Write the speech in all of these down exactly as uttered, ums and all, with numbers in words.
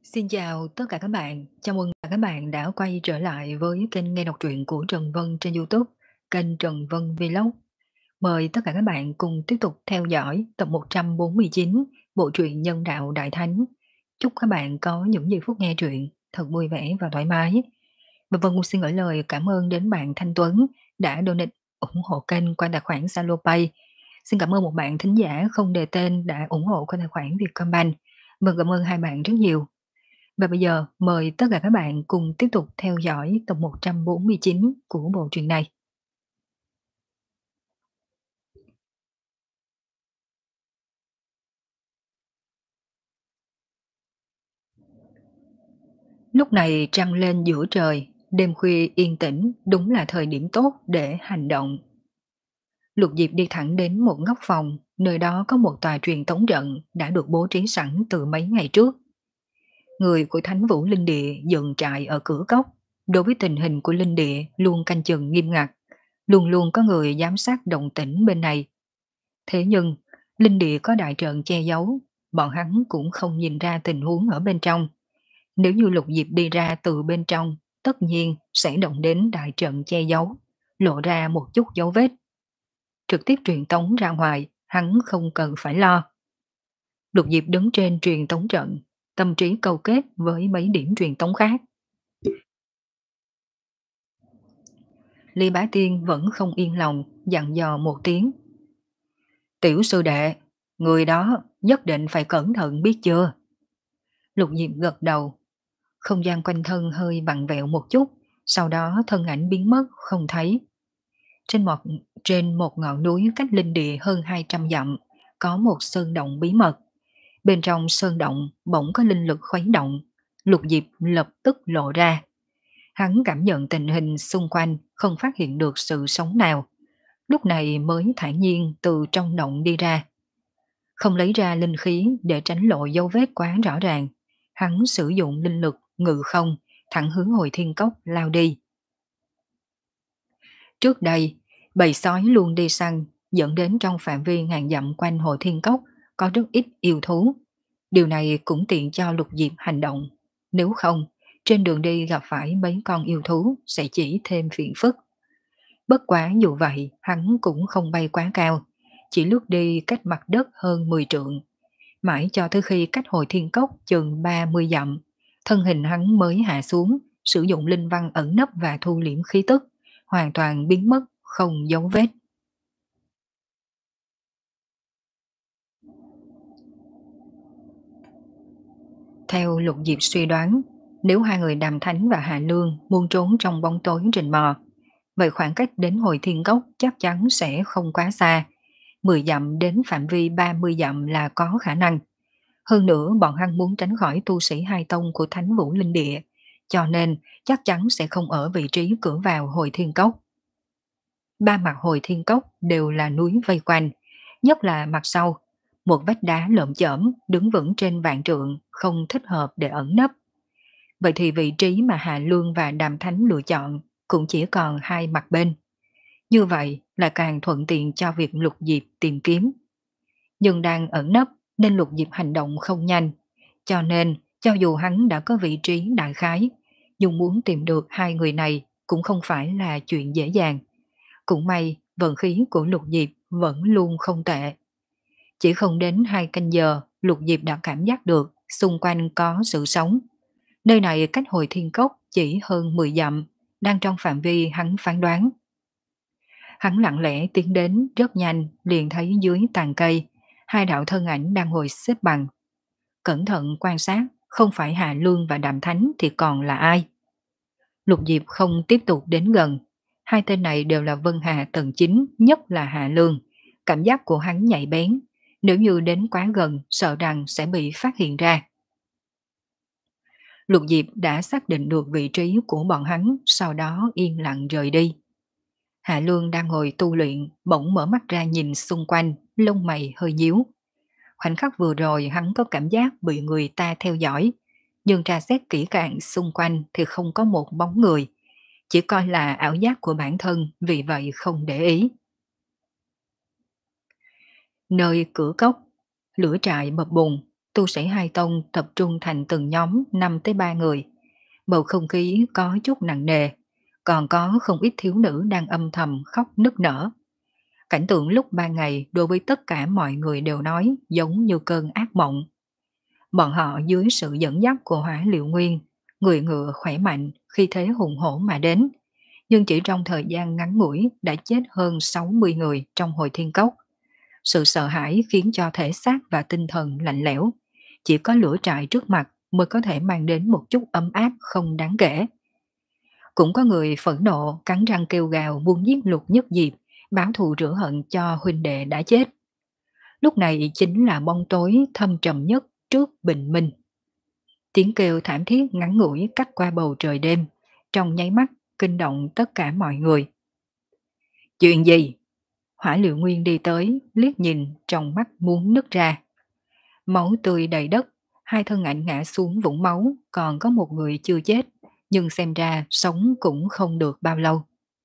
Xin chào tất cả các bạn, chào mừng các bạn đã quay trở lại với kênh nghe đọc truyện của Trần Vân trên YouTube, kênh Trần Vân Vlog. Mời tất cả các bạn cùng tiếp tục theo dõi tập một trăm bốn mươi chín bộ truyện Nhân đạo Đại Thánh. Chúc các bạn có những giây phút nghe truyện thật vui vẻ và thoải mái. Và Vân cũng xin gửi lời cảm ơn đến bạn Thanh Tuấn đã donate ủng hộ kênh qua tài khoản Zalo Pay. Xin cảm ơn một bạn thính giả không đề tên đã ủng hộ qua tài khoản Vietcombank. Vâng, cảm ơn hai bạn rất nhiều. Và bây giờ mời tất cả các bạn cùng tiếp tục theo dõi tập một trăm bốn mươi chín của bộ truyện này. Lúc này trăng lên giữa trời, đêm khuya yên tĩnh đúng là thời điểm tốt để hành động. Lục Diệp đi thẳng đến một góc phòng, nơi đó có một tòa truyền tống trận đã được bố trí sẵn từ mấy ngày trước. Người của Thánh Vũ Linh Địa dựng trại ở cửa cốc, đối với tình hình của Linh Địa luôn canh chừng nghiêm ngặt, luôn luôn có người giám sát động tĩnh bên này. Thế nhưng, Linh Địa có đại trận che giấu, bọn hắn cũng không nhìn ra tình huống ở bên trong. Nếu như Lục Diệp đi ra từ bên trong, tất nhiên sẽ động đến đại trận che giấu, lộ ra một chút dấu vết. Trực tiếp truyền tống ra ngoài, hắn không cần phải lo. Lục Diệp đứng trên truyền tống trận, tâm trí câu kết với mấy điểm truyền tống khác. Ly Bá Tiên vẫn không yên lòng, dặn dò một tiếng. Tiểu sư đệ, người đó nhất định phải cẩn thận biết chưa? Lục Diệp gật đầu. Không gian quanh thân hơi vặn vẹo một chút, sau đó thân ảnh biến mất không thấy. Trên một, trên một ngọn núi cách linh địa hơn hai trăm dặm, có một sơn động bí mật. Bên trong sơn động bỗng có linh lực khuấy động, Lục Diệp lập tức lộ ra. Hắn cảm nhận tình hình xung quanh không phát hiện được sự sống nào. Lúc này mới thản nhiên từ trong động đi ra. Không lấy ra linh khí để tránh lộ dấu vết quá rõ ràng. Hắn sử dụng linh lực ngự không, thẳng hướng Hồi Thiên Cốc lao đi. Trước đây, bầy sói luôn đi săn, dẫn đến trong phạm vi ngàn dặm quanh Hồi Thiên Cốc có rất ít yêu thú. Điều này cũng tiện cho Lục Diệp hành động. Nếu không, trên đường đi gặp phải mấy con yêu thú sẽ chỉ thêm phiền phức. Bất quá dù vậy, hắn cũng không bay quá cao, chỉ lướt đi cách mặt đất hơn mười trượng. Mãi cho tới khi cách Hồi Thiên Cốc chừng ba mươi dặm, thân hình hắn mới hạ xuống, sử dụng linh văn ẩn nấp và thu liễm khí tức, hoàn toàn biến mất, không dấu vết. Theo Lục Diệp suy đoán, nếu hai người Đàm Thánh và Hạ Lương muốn trốn trong bóng tối rình mò, vậy khoảng cách đến Hồi Thiên Cốc chắc chắn sẽ không quá xa, mười dặm đến phạm vi ba mươi dặm là có khả năng. Hơn nữa bọn hắn muốn tránh khỏi tu sĩ hai tông của Thánh Vũ Linh Địa, cho nên chắc chắn sẽ không ở vị trí cửa vào Hồi Thiên Cốc. Ba mặt Hồi Thiên Cốc đều là núi vây quanh, nhất là mặt sau, một vách đá lởm chởm đứng vững trên vạn trượng, không thích hợp để ẩn nấp. Vậy thì vị trí mà Hạ Lương và Đàm Thánh lựa chọn cũng chỉ còn hai mặt bên. Như vậy là càng thuận tiện cho việc Lục Diệp tìm kiếm. Nhưng đang ẩn nấp nên Lục Diệp hành động không nhanh, cho nên cho dù hắn đã có vị trí đại khái, nhưng muốn tìm được hai người này cũng không phải là chuyện dễ dàng. Cũng may vận khí của Lục Diệp vẫn luôn không tệ. Chỉ không đến hai canh giờ, Lục Diệp đã cảm giác được xung quanh có sự sống. Nơi này cách Hồi Thiên Cốc chỉ hơn mười dặm, đang trong phạm vi hắn phán đoán. Hắn lặng lẽ tiến đến rất nhanh, liền thấy dưới tàn cây, hai đạo thân ảnh đang ngồi xếp bằng. Cẩn thận quan sát, không phải Hạ Lương và Đàm Thánh thì còn là ai? Lục Diệp không tiếp tục đến gần. Hai tên này đều là Vân Hà tầng chín, nhất là Hạ Lương. Cảm giác của hắn nhạy bén. Nếu như đến quá gần, sợ rằng sẽ bị phát hiện ra. Lục Diệp đã xác định được vị trí của bọn hắn, sau đó yên lặng rời đi. Hạ Lương đang ngồi tu luyện, bỗng mở mắt ra nhìn xung quanh, lông mày hơi nhíu. Khoảnh khắc vừa rồi hắn có cảm giác bị người ta theo dõi, nhưng tra xét kỹ càng xung quanh thì không có một bóng người. Chỉ coi là ảo giác của bản thân, vì vậy không để ý. Nơi cửa cốc, lửa trại bập bùng, Tu sĩ hai tông tập trung thành từng nhóm năm tới ba người. Bầu không khí có chút nặng nề, còn có không ít thiếu nữ đang âm thầm khóc nức nở. Cảnh tượng lúc ba ngày đối với tất cả mọi người đều nói giống như cơn ác mộng. Bọn họ dưới sự dẫn dắt của Hỏa Liệu Nguyên, người ngựa khỏe mạnh khi thế hùng hổ mà đến, nhưng chỉ trong thời gian ngắn ngủi đã chết hơn sáu mươi người trong hồi thiên cốc. Sự sợ hãi khiến cho thể xác và tinh thần lạnh lẽo, chỉ có lửa trại trước mặt mới có thể mang đến một chút ấm áp không đáng kể. Cũng có người phẫn nộ cắn răng kêu gào muốn giết Lục Nhất Diệp, báo thù rửa hận cho huynh đệ đã chết. Lúc này chính là bóng tối thâm trầm nhất trước bình minh. Tiếng kêu thảm thiết ngắn ngủi cắt qua bầu trời đêm, trong nháy mắt kinh động tất cả mọi người. Chuyện gì? Hỏa Liệu Nguyên đi tới, liếc nhìn trong mắt muốn nứt ra. Máu tươi đầy đất, hai thân ảnh ngã xuống vũng máu, còn có một người chưa chết, nhưng xem ra sống cũng không được bao lâu.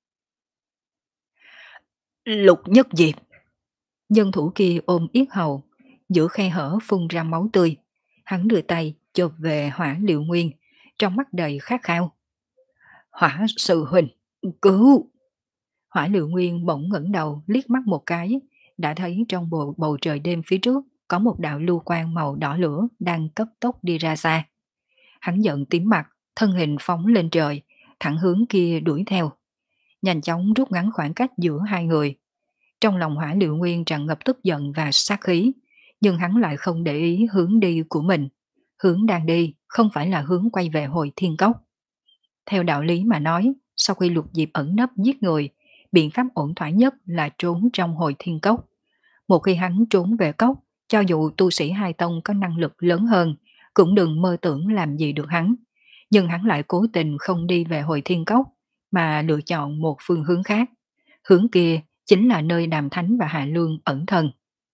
Lục Nhất Diệp. Nhân thủ kia ôm yết hầu, giữa khe hở phun ra máu tươi. Hắn đưa tay chộp về Hỏa Liệu Nguyên, trong mắt đầy khát khao. Hỏa sư huynh, cứu! Hỏa Liệu Nguyên bỗng ngẩng đầu liếc mắt một cái, đã thấy trong bầu, bầu trời đêm phía trước có một đạo lưu quang màu đỏ lửa đang cấp tốc đi ra xa. Hắn giận tím mặt, thân hình phóng lên trời, thẳng hướng kia đuổi theo. Nhanh chóng rút ngắn khoảng cách giữa hai người. Trong lòng Hỏa Liệu Nguyên tràn ngập tức giận và sát khí, nhưng hắn lại không để ý hướng đi của mình. Hướng đang đi không phải là hướng quay về hồi thiên cốc. Theo đạo lý mà nói, sau khi Lục Diệp ẩn nấp giết người, biện pháp ổn thỏa nhất là trốn trong hồi thiên cốc. Một khi hắn trốn về cốc, cho dù tu sĩ hai tông có năng lực lớn hơn, cũng đừng mơ tưởng làm gì được hắn. Nhưng hắn lại cố tình không đi về hồi thiên cốc, mà lựa chọn một phương hướng khác. Hướng kia chính là nơi Đàm Thánh và Hạ Lương ẩn thân.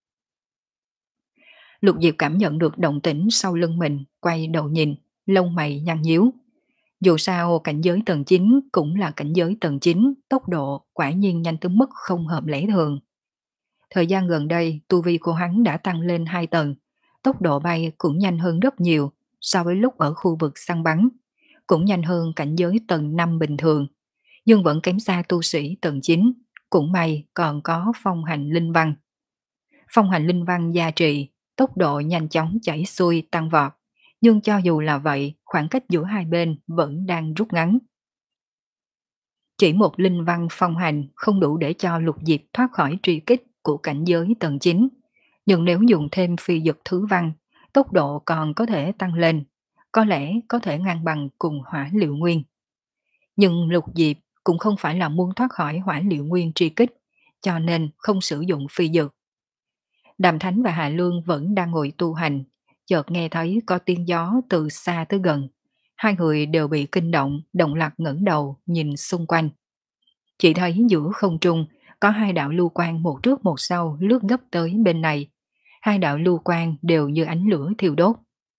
Lục Diệp cảm nhận được động tĩnh sau lưng mình, quay đầu nhìn, lông mày nhăn nhíu. Dù sao cảnh giới tầng chín cũng là cảnh giới tầng chín, tốc độ quả nhiên nhanh tới mức không hợp lẽ thường. Thời gian gần đây, tu vi của hắn đã tăng lên hai tầng, tốc độ bay cũng nhanh hơn rất nhiều so với lúc ở khu vực săn bắn, cũng nhanh hơn cảnh giới tầng năm bình thường, nhưng vẫn kém xa tu sĩ tầng chín, cũng may còn có phong hành linh văn. Phong hành linh văn gia trì, tốc độ nhanh chóng chảy xuôi tăng vọt, nhưng cho dù là vậy, khoảng cách giữa hai bên vẫn đang rút ngắn. Chỉ một linh văn phong hành không đủ để cho Lục Diệp thoát khỏi truy kích của cảnh giới tầng chín, nhưng nếu dùng thêm phi dực thứ văn, tốc độ còn có thể tăng lên, có lẽ có thể ngang bằng cùng Hỏa Liệu Nguyên. Nhưng Lục Diệp cũng không phải là muốn thoát khỏi Hỏa Liệu Nguyên truy kích, cho nên không sử dụng phi dực. Đàm Thánh và Hạ Lương vẫn đang ngồi tu hành, chợt nghe thấy có tiếng gió từ xa tới gần. Hai người đều bị kinh động, động loạt ngẩng đầu nhìn xung quanh. Chỉ thấy giữa không trung có hai đạo lưu quang một trước một sau lướt gấp tới bên này. Hai đạo lưu quang đều như ánh lửa thiêu đốt.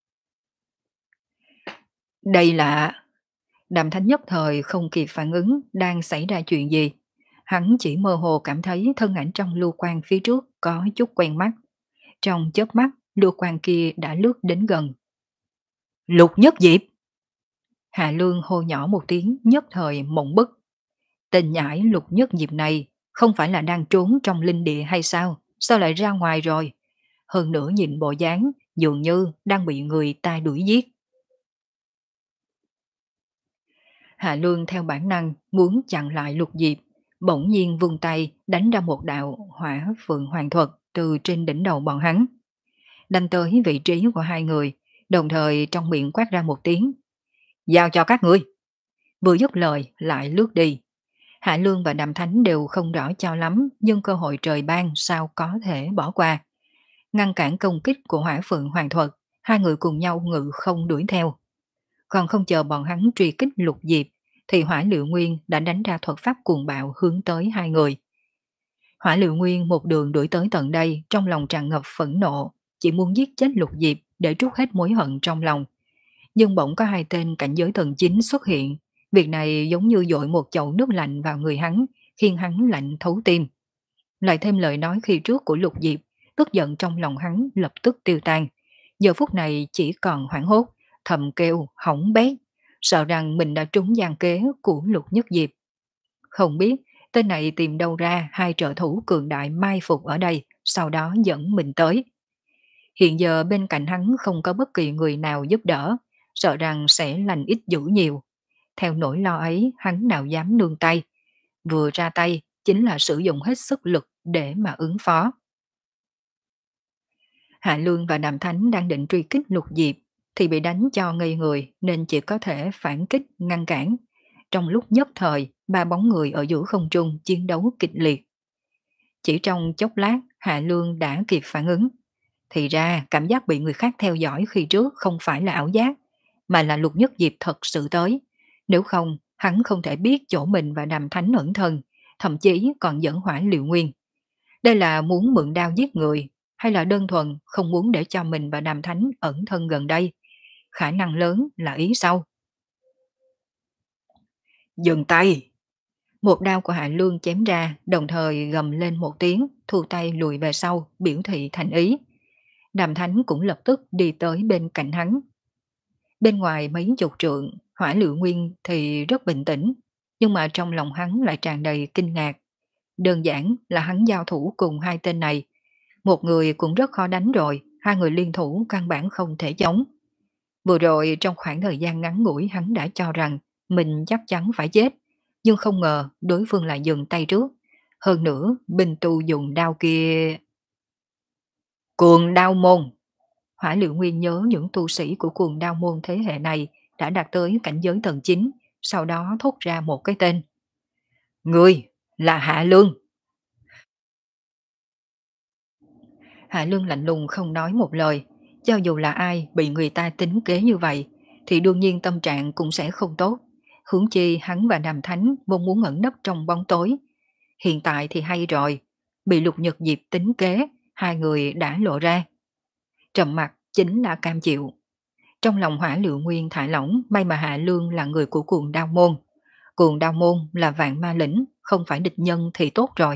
Đây là... Đàm Thánh nhất thời không kịp phản ứng đang xảy ra chuyện gì. Hắn chỉ mơ hồ cảm thấy thân ảnh trong lưu quang phía trước có chút quen mắt. Trong chớp mắt, lưu quang kia đã lướt đến gần. Lục Nhất Diệp! Hạ Lương hô nhỏ một tiếng, nhất thời mộng bức. Tên nhãi Lục Nhất Diệp này không phải là đang trốn trong linh địa hay sao? Sao lại ra ngoài rồi? Hơn nữa nhìn bộ dáng dường như đang bị người ta đuổi giết. Hạ Lương theo bản năng muốn chặn lại Lục Diệp, bỗng nhiên vung tay đánh ra một đạo hỏa phượng hoàng thuật từ trên đỉnh đầu bọn hắn. Đánh tới vị trí của hai người, đồng thời trong miệng quát ra một tiếng. Giao cho các ngươi! Vừa dứt lời lại lướt đi. Hạ Lương và Đàm Thánh đều không rõ cho lắm, nhưng cơ hội trời ban sao có thể bỏ qua. Ngăn cản công kích của Hỏa Phượng Hoàng Thuật, hai người cùng nhau ngự không đuổi theo. Còn không chờ bọn hắn truy kích Lục Diệp, thì Hỏa Liệu Nguyên đã đánh ra thuật pháp cuồng bạo hướng tới hai người. Hỏa Liệu Nguyên một đường đuổi tới tận đây, trong lòng tràn ngập phẫn nộ, chỉ muốn giết chết Lục Diệp để trút hết mối hận trong lòng. Nhưng bỗng có hai tên cảnh giới thần chính xuất hiện, việc này giống như dội một chậu nước lạnh vào người hắn, khiến hắn lạnh thấu tim. Lại thêm lời nói khi trước của Lục Diệp, tức giận trong lòng hắn lập tức tiêu tan, giờ phút này chỉ còn hoảng hốt, thầm kêu hỏng bét, sợ rằng mình đã trúng gian kế của Lục Nhất Diệp. Không biết tên này tìm đâu ra hai trợ thủ cường đại mai phục ở đây, sau đó dẫn mình tới. Hiện giờ bên cạnh hắn không có bất kỳ người nào giúp đỡ, sợ rằng sẽ lành ít dữ nhiều. Theo nỗi lo ấy, hắn nào dám nương tay. Vừa ra tay, chính là sử dụng hết sức lực để mà ứng phó. Hạ Lương và Đàm Thánh đang định truy kích Lục Diệp, thì bị đánh cho ngây người nên chỉ có thể phản kích ngăn cản. Trong lúc nhất thời, ba bóng người ở giữa không trung chiến đấu kịch liệt. Chỉ trong chốc lát, Hạ Lương đã kịp phản ứng. Thì ra cảm giác bị người khác theo dõi khi trước không phải là ảo giác, mà là Lục Nhất Diệp thật sự tới. Nếu không, hắn không thể biết chỗ mình và Đàm Thánh ẩn thân, thậm chí còn dẫn hỏa liệu nguyên. Đây là muốn mượn đao giết người, hay là đơn thuần không muốn để cho mình và Đàm Thánh ẩn thân gần đây? Khả năng lớn là ý sau. Dừng tay! Một đao của Hạ Lương chém ra, đồng thời gầm lên một tiếng, thu tay lùi về sau, biểu thị thành ý. Đàm Thánh cũng lập tức đi tới bên cạnh hắn. Bên ngoài mấy chục trượng, Hỏa Liệu Nguyên thì rất bình tĩnh, nhưng mà trong lòng hắn lại tràn đầy kinh ngạc. Đơn giản là hắn giao thủ cùng hai tên này. Một người cũng rất khó đánh rồi, hai người liên thủ căn bản không thể chống. Vừa rồi trong khoảng thời gian ngắn ngủi hắn đã cho rằng mình chắc chắn phải chết, nhưng không ngờ đối phương lại dừng tay trước. Hơn nữa, binh tu dùng đao kia... Cuồng đao môn! Hỏa Liệu Nguyên nhớ những tu sĩ của cuồng đao môn thế hệ này đã đạt tới cảnh giới tầng chín, sau đó thốt ra một cái tên. Người là Hạ Lương. Hạ Lương lạnh lùng không nói một lời, cho dù là ai bị người ta tính kế như vậy, thì đương nhiên tâm trạng cũng sẽ không tốt. Huống chi hắn và Đàm Thánh vốn muốn ẩn nấp trong bóng tối. Hiện tại thì hay rồi, bị Lục Nhật Diệp tính kế, hai người đã lộ ra. Trầm mặt chính là cam chịu. Trong lòng Hỏa Liệu Nguyên thả lỏng, may mà Hạ Lương là người của cuồng đao môn. Cuồng đao môn là vạn ma lĩnh, không phải địch nhân thì tốt rồi.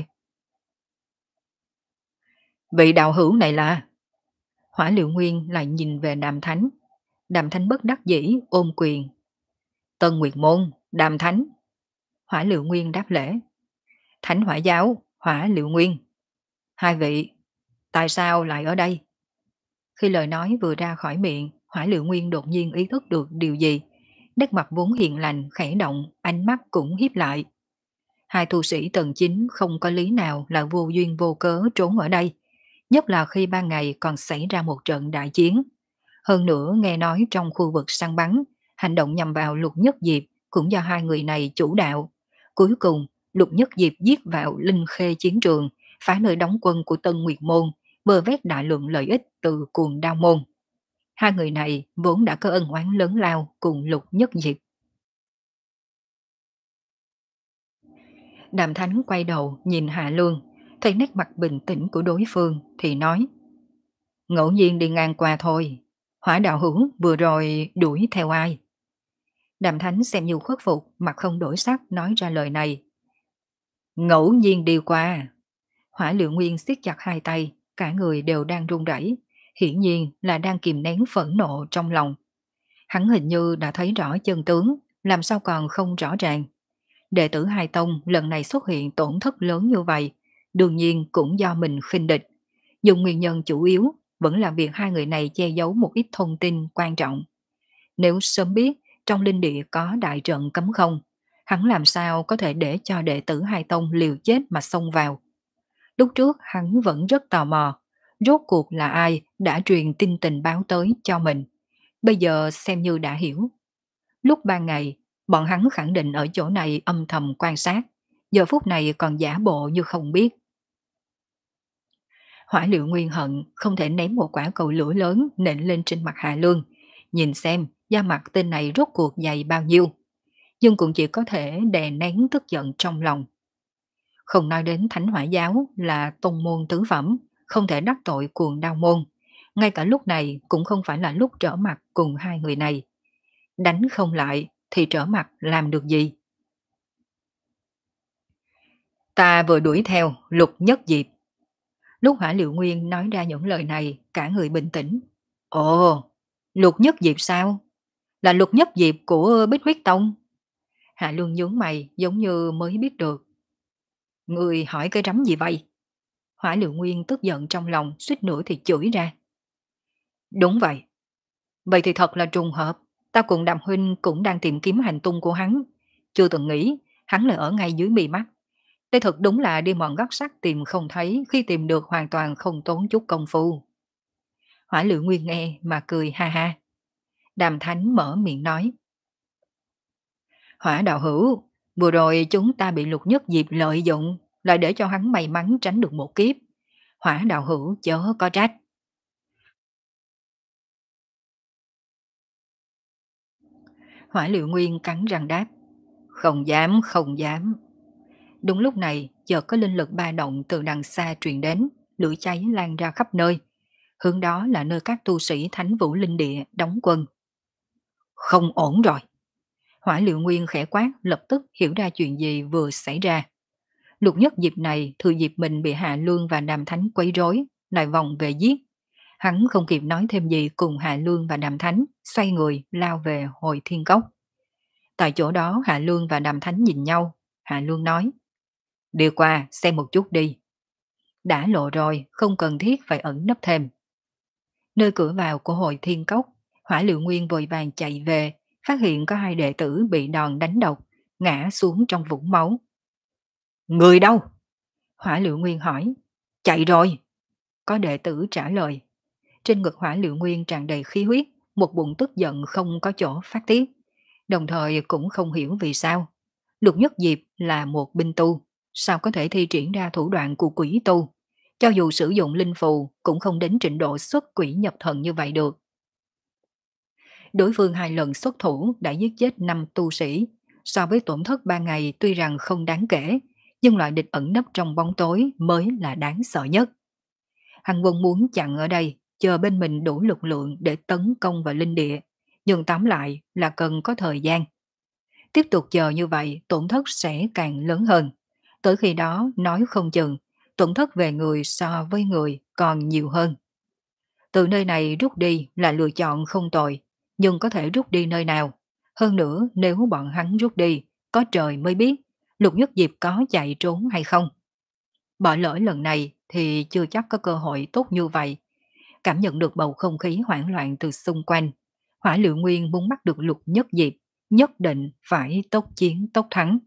Vị đạo hữu này là... Hỏa Liệu Nguyên lại nhìn về Đàm Thánh. Đàm Thánh bất đắc dĩ ôm quyền. Tân Nguyệt Môn, Đàm Thánh. Hỏa Liệu Nguyên đáp lễ. Thánh Hỏa Giáo, Hỏa Liệu Nguyên. Hai vị, tại sao lại ở đây? Khi lời nói vừa ra khỏi miệng, Hỏa Liệu Nguyên đột nhiên ý thức được điều gì. Nét mặt vốn hiền lành, khẽ động, ánh mắt cũng hiếp lại. Hai tu sĩ tầng chín không có lý nào là vô duyên vô cớ trốn ở đây. Nhất là khi ban ngày còn xảy ra một trận đại chiến. Hơn nữa nghe nói trong khu vực săn bắn, hành động nhằm vào Lục Nhất Diệp cũng do hai người này chủ đạo. Cuối cùng, Lục Nhất Diệp giết vào Linh Khê chiến trường, phá nơi đóng quân của Tân Nguyệt Môn, bơ vét đại lượng lợi ích từ cuồng đao môn. Hai người này vốn đã có ân oán lớn lao cùng Lục Nhất Diệp. Đàm Thánh quay đầu nhìn Hạ Lương, thấy nét mặt bình tĩnh của đối phương thì nói: ngẫu nhiên đi ngang qua thôi. Hỏa đạo hữu vừa rồi đuổi theo ai? Đàm Thánh xem như khuất phục, mặt không đổi sắc nói ra lời này. Ngẫu nhiên đi qua. Hỏa Liệu Nguyên siết chặt hai tay, cả người đều đang run rẩy, hiển nhiên là đang kìm nén phẫn nộ trong lòng. Hắn hình như đã thấy rõ chân tướng, làm sao còn không rõ ràng. Đệ tử Hai Tông lần này xuất hiện tổn thất lớn như vậy, đương nhiên cũng do mình khinh địch. Nhưng nguyên nhân chủ yếu vẫn là việc hai người này che giấu một ít thông tin quan trọng. Nếu sớm biết trong linh địa có đại trận cấm không, hắn làm sao có thể để cho đệ tử Hai Tông liều chết mà xông vào. Lúc trước hắn vẫn rất tò mò, rốt cuộc là ai đã truyền tin tình báo tới cho mình. Bây giờ xem như đã hiểu. Lúc ban ngày, bọn hắn khẳng định ở chỗ này âm thầm quan sát, giờ phút này còn giả bộ như không biết. Hỏa Liệu Nguyên hận không thể ném một quả cầu lửa lớn nện lên trên mặt Hạ Lương, nhìn xem da mặt tên này rốt cuộc dày bao nhiêu. Nhưng cũng chỉ có thể đè nén tức giận trong lòng. Không nói đến Thánh Hỏa Giáo là tôn môn tứ phẩm, không thể đắc tội cuồng đao môn. Ngay cả lúc này cũng không phải là lúc trở mặt cùng hai người này. Đánh không lại thì trở mặt làm được gì? Ta vừa đuổi theo Lục Nhất Diệp. Lúc Hỏa Liệu Nguyên nói ra những lời này, cả người bình tĩnh. Ồ, Lục Nhất Diệp sao? Là Lục Nhất Diệp của Bích Huyết Tông? Hạ Luân nhướng mày giống như mới biết được. Người hỏi cái rắm gì vậy? Hỏa Lượng Nguyên tức giận trong lòng, suýt nữa thì chửi ra. Đúng vậy. Vậy thì thật là trùng hợp. Ta cùng Đàm Huynh cũng đang tìm kiếm hành tung của hắn. Chưa từng nghĩ, hắn lại ở ngay dưới mi mắt. Đây thật đúng là đi mòn gót sắt tìm không thấy, khi tìm được hoàn toàn không tốn chút công phu. Hỏa Lượng Nguyên nghe mà cười ha ha. Đàm Thánh mở miệng nói. Hỏa đạo hữu, vừa rồi chúng ta bị Lục Nhất Diệp lợi dụng, lại để cho hắn may mắn tránh được một kiếp. Hỏa đạo hữu chớ có trách. Hỏa Liệu Nguyên cắn răng đáp. Không dám, không dám. Đúng lúc này, chợt có linh lực ba động từ đằng xa truyền đến, lửa cháy lan ra khắp nơi. Hướng đó là nơi các tu sĩ Thánh Vũ Linh Địa đóng quân. Không ổn rồi. Hỏa Liệu Nguyên khẽ quát, lập tức hiểu ra chuyện gì vừa xảy ra. Lục Nhất dịp này thừa dịp mình bị Hạ Lương và Đàm Thánh quấy rối, lại vòng về giết. Hắn không kịp nói thêm gì cùng Hạ Lương và Đàm Thánh, xoay người lao về hồi thiên cốc. Tại chỗ đó Hạ Lương và Đàm Thánh nhìn nhau. Hạ Lương nói, đi qua xem một chút đi. Đã lộ rồi, không cần thiết phải ẩn nấp thêm. Nơi cửa vào của hội thiên cốc, Hỏa Liệu Nguyên vội vàng chạy về, phát hiện có hai đệ tử bị đòn đánh độc, ngã xuống trong vũng máu. Người đâu? Hỏa Liệu Nguyên hỏi. Chạy rồi. Có đệ tử trả lời. Trên ngực Hỏa Liệu Nguyên tràn đầy khí huyết, một bụng tức giận không có chỗ phát tiết. Đồng thời cũng không hiểu vì sao. Lục Nhất Diệp là một binh tu, sao có thể thi triển ra thủ đoạn của quỷ tu? Cho dù sử dụng linh phù cũng không đến trình độ xuất quỷ nhập thần như vậy được. Đối phương hai lần xuất thủ đã giết chết năm tu sĩ. So với tổn thất ba ngày tuy rằng không đáng kể, nhưng loại địch ẩn nấp trong bóng tối mới là đáng sợ nhất. Hằng Quân muốn chặn ở đây, chờ bên mình đủ lực lượng để tấn công vào linh địa, nhưng tóm lại là cần có thời gian. Tiếp tục chờ như vậy tổn thất sẽ càng lớn hơn. Tới khi đó nói không chừng, tổn thất về người so với người còn nhiều hơn. Từ nơi này rút đi là lựa chọn không tồi, nhưng có thể rút đi nơi nào. Hơn nữa nếu bọn hắn rút đi, có trời mới biết Lục Nhất Diệp có chạy trốn hay không. Bỏ lỡ lần này thì chưa chắc có cơ hội tốt như vậy. Cảm nhận được bầu không khí hoảng loạn từ xung quanh, Hỏa Liệu Nguyên muốn bắt được Lục Nhất Diệp, nhất định phải tốc chiến tốc thắng.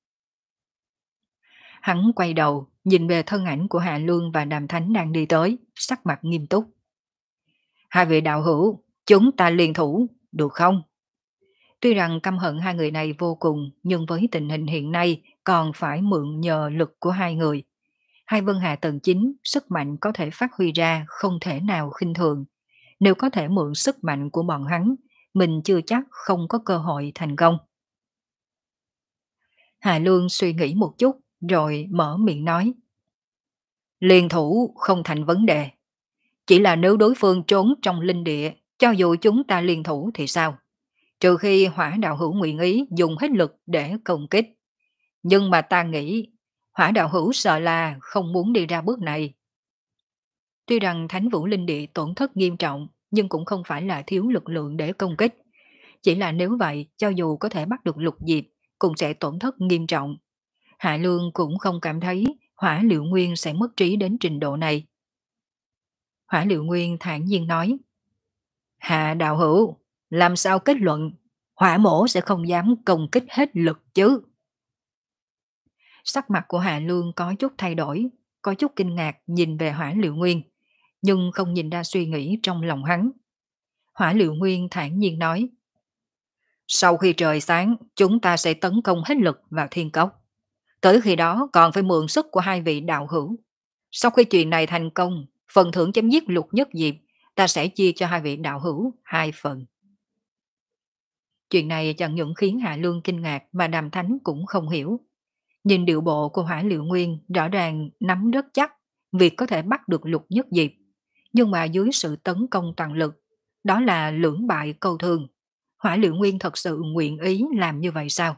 Hắn quay đầu, nhìn về thân ảnh của Hạ Lương và Đàm Thánh đang đi tới, sắc mặt nghiêm túc. Hai vị đạo hữu, chúng ta liên thủ, được không? Tuy rằng căm hận hai người này vô cùng, nhưng với tình hình hiện nay còn phải mượn nhờ lực của hai người. Hai Vân Hà tầng chín, sức mạnh có thể phát huy ra không thể nào khinh thường. Nếu có thể mượn sức mạnh của bọn hắn, mình chưa chắc không có cơ hội thành công. Hà Lương suy nghĩ một chút, rồi mở miệng nói. Liên thủ không thành vấn đề. Chỉ là nếu đối phương trốn trong linh địa, cho dù chúng ta liên thủ thì sao? Trừ khi Hỏa đạo hữu nguyện ý dùng hết lực để công kích. Nhưng mà ta nghĩ, Hỏa đạo hữu sợ là không muốn đi ra bước này. Tuy rằng Thánh Vũ Linh Địa tổn thất nghiêm trọng, nhưng cũng không phải là thiếu lực lượng để công kích. Chỉ là nếu vậy, cho dù có thể bắt được Lục Diệp, cũng sẽ tổn thất nghiêm trọng. Hạ Lương cũng không cảm thấy Hỏa Liệu Nguyên sẽ mất trí đến trình độ này. Hỏa Liệu Nguyên thản nhiên nói. Hạ đạo hữu, làm sao kết luận Hỏa mổ sẽ không dám công kích hết lực chứ? Sắc mặt của Hạ Lương có chút thay đổi, có chút kinh ngạc nhìn về Hỏa Liệu Nguyên, nhưng không nhìn ra suy nghĩ trong lòng hắn. Hỏa Liệu Nguyên thản nhiên nói. Sau khi trời sáng, chúng ta sẽ tấn công hết lực vào thiên cốc. Tới khi đó còn phải mượn sức của hai vị đạo hữu. Sau khi chuyện này thành công, phần thưởng chém giết Lục Nhất Diệp, ta sẽ chia cho hai vị đạo hữu hai phần. Chuyện này chẳng những khiến Hạ Lương kinh ngạc mà Đàm Thánh cũng không hiểu. Nhìn điệu bộ của Hỏa Liệu Nguyên rõ ràng nắm rất chắc việc có thể bắt được Lục Nhất Diệp. Nhưng mà dưới sự tấn công toàn lực, đó là lưỡng bại câu thương. Hỏa Liệu Nguyên thật sự nguyện ý làm như vậy sao?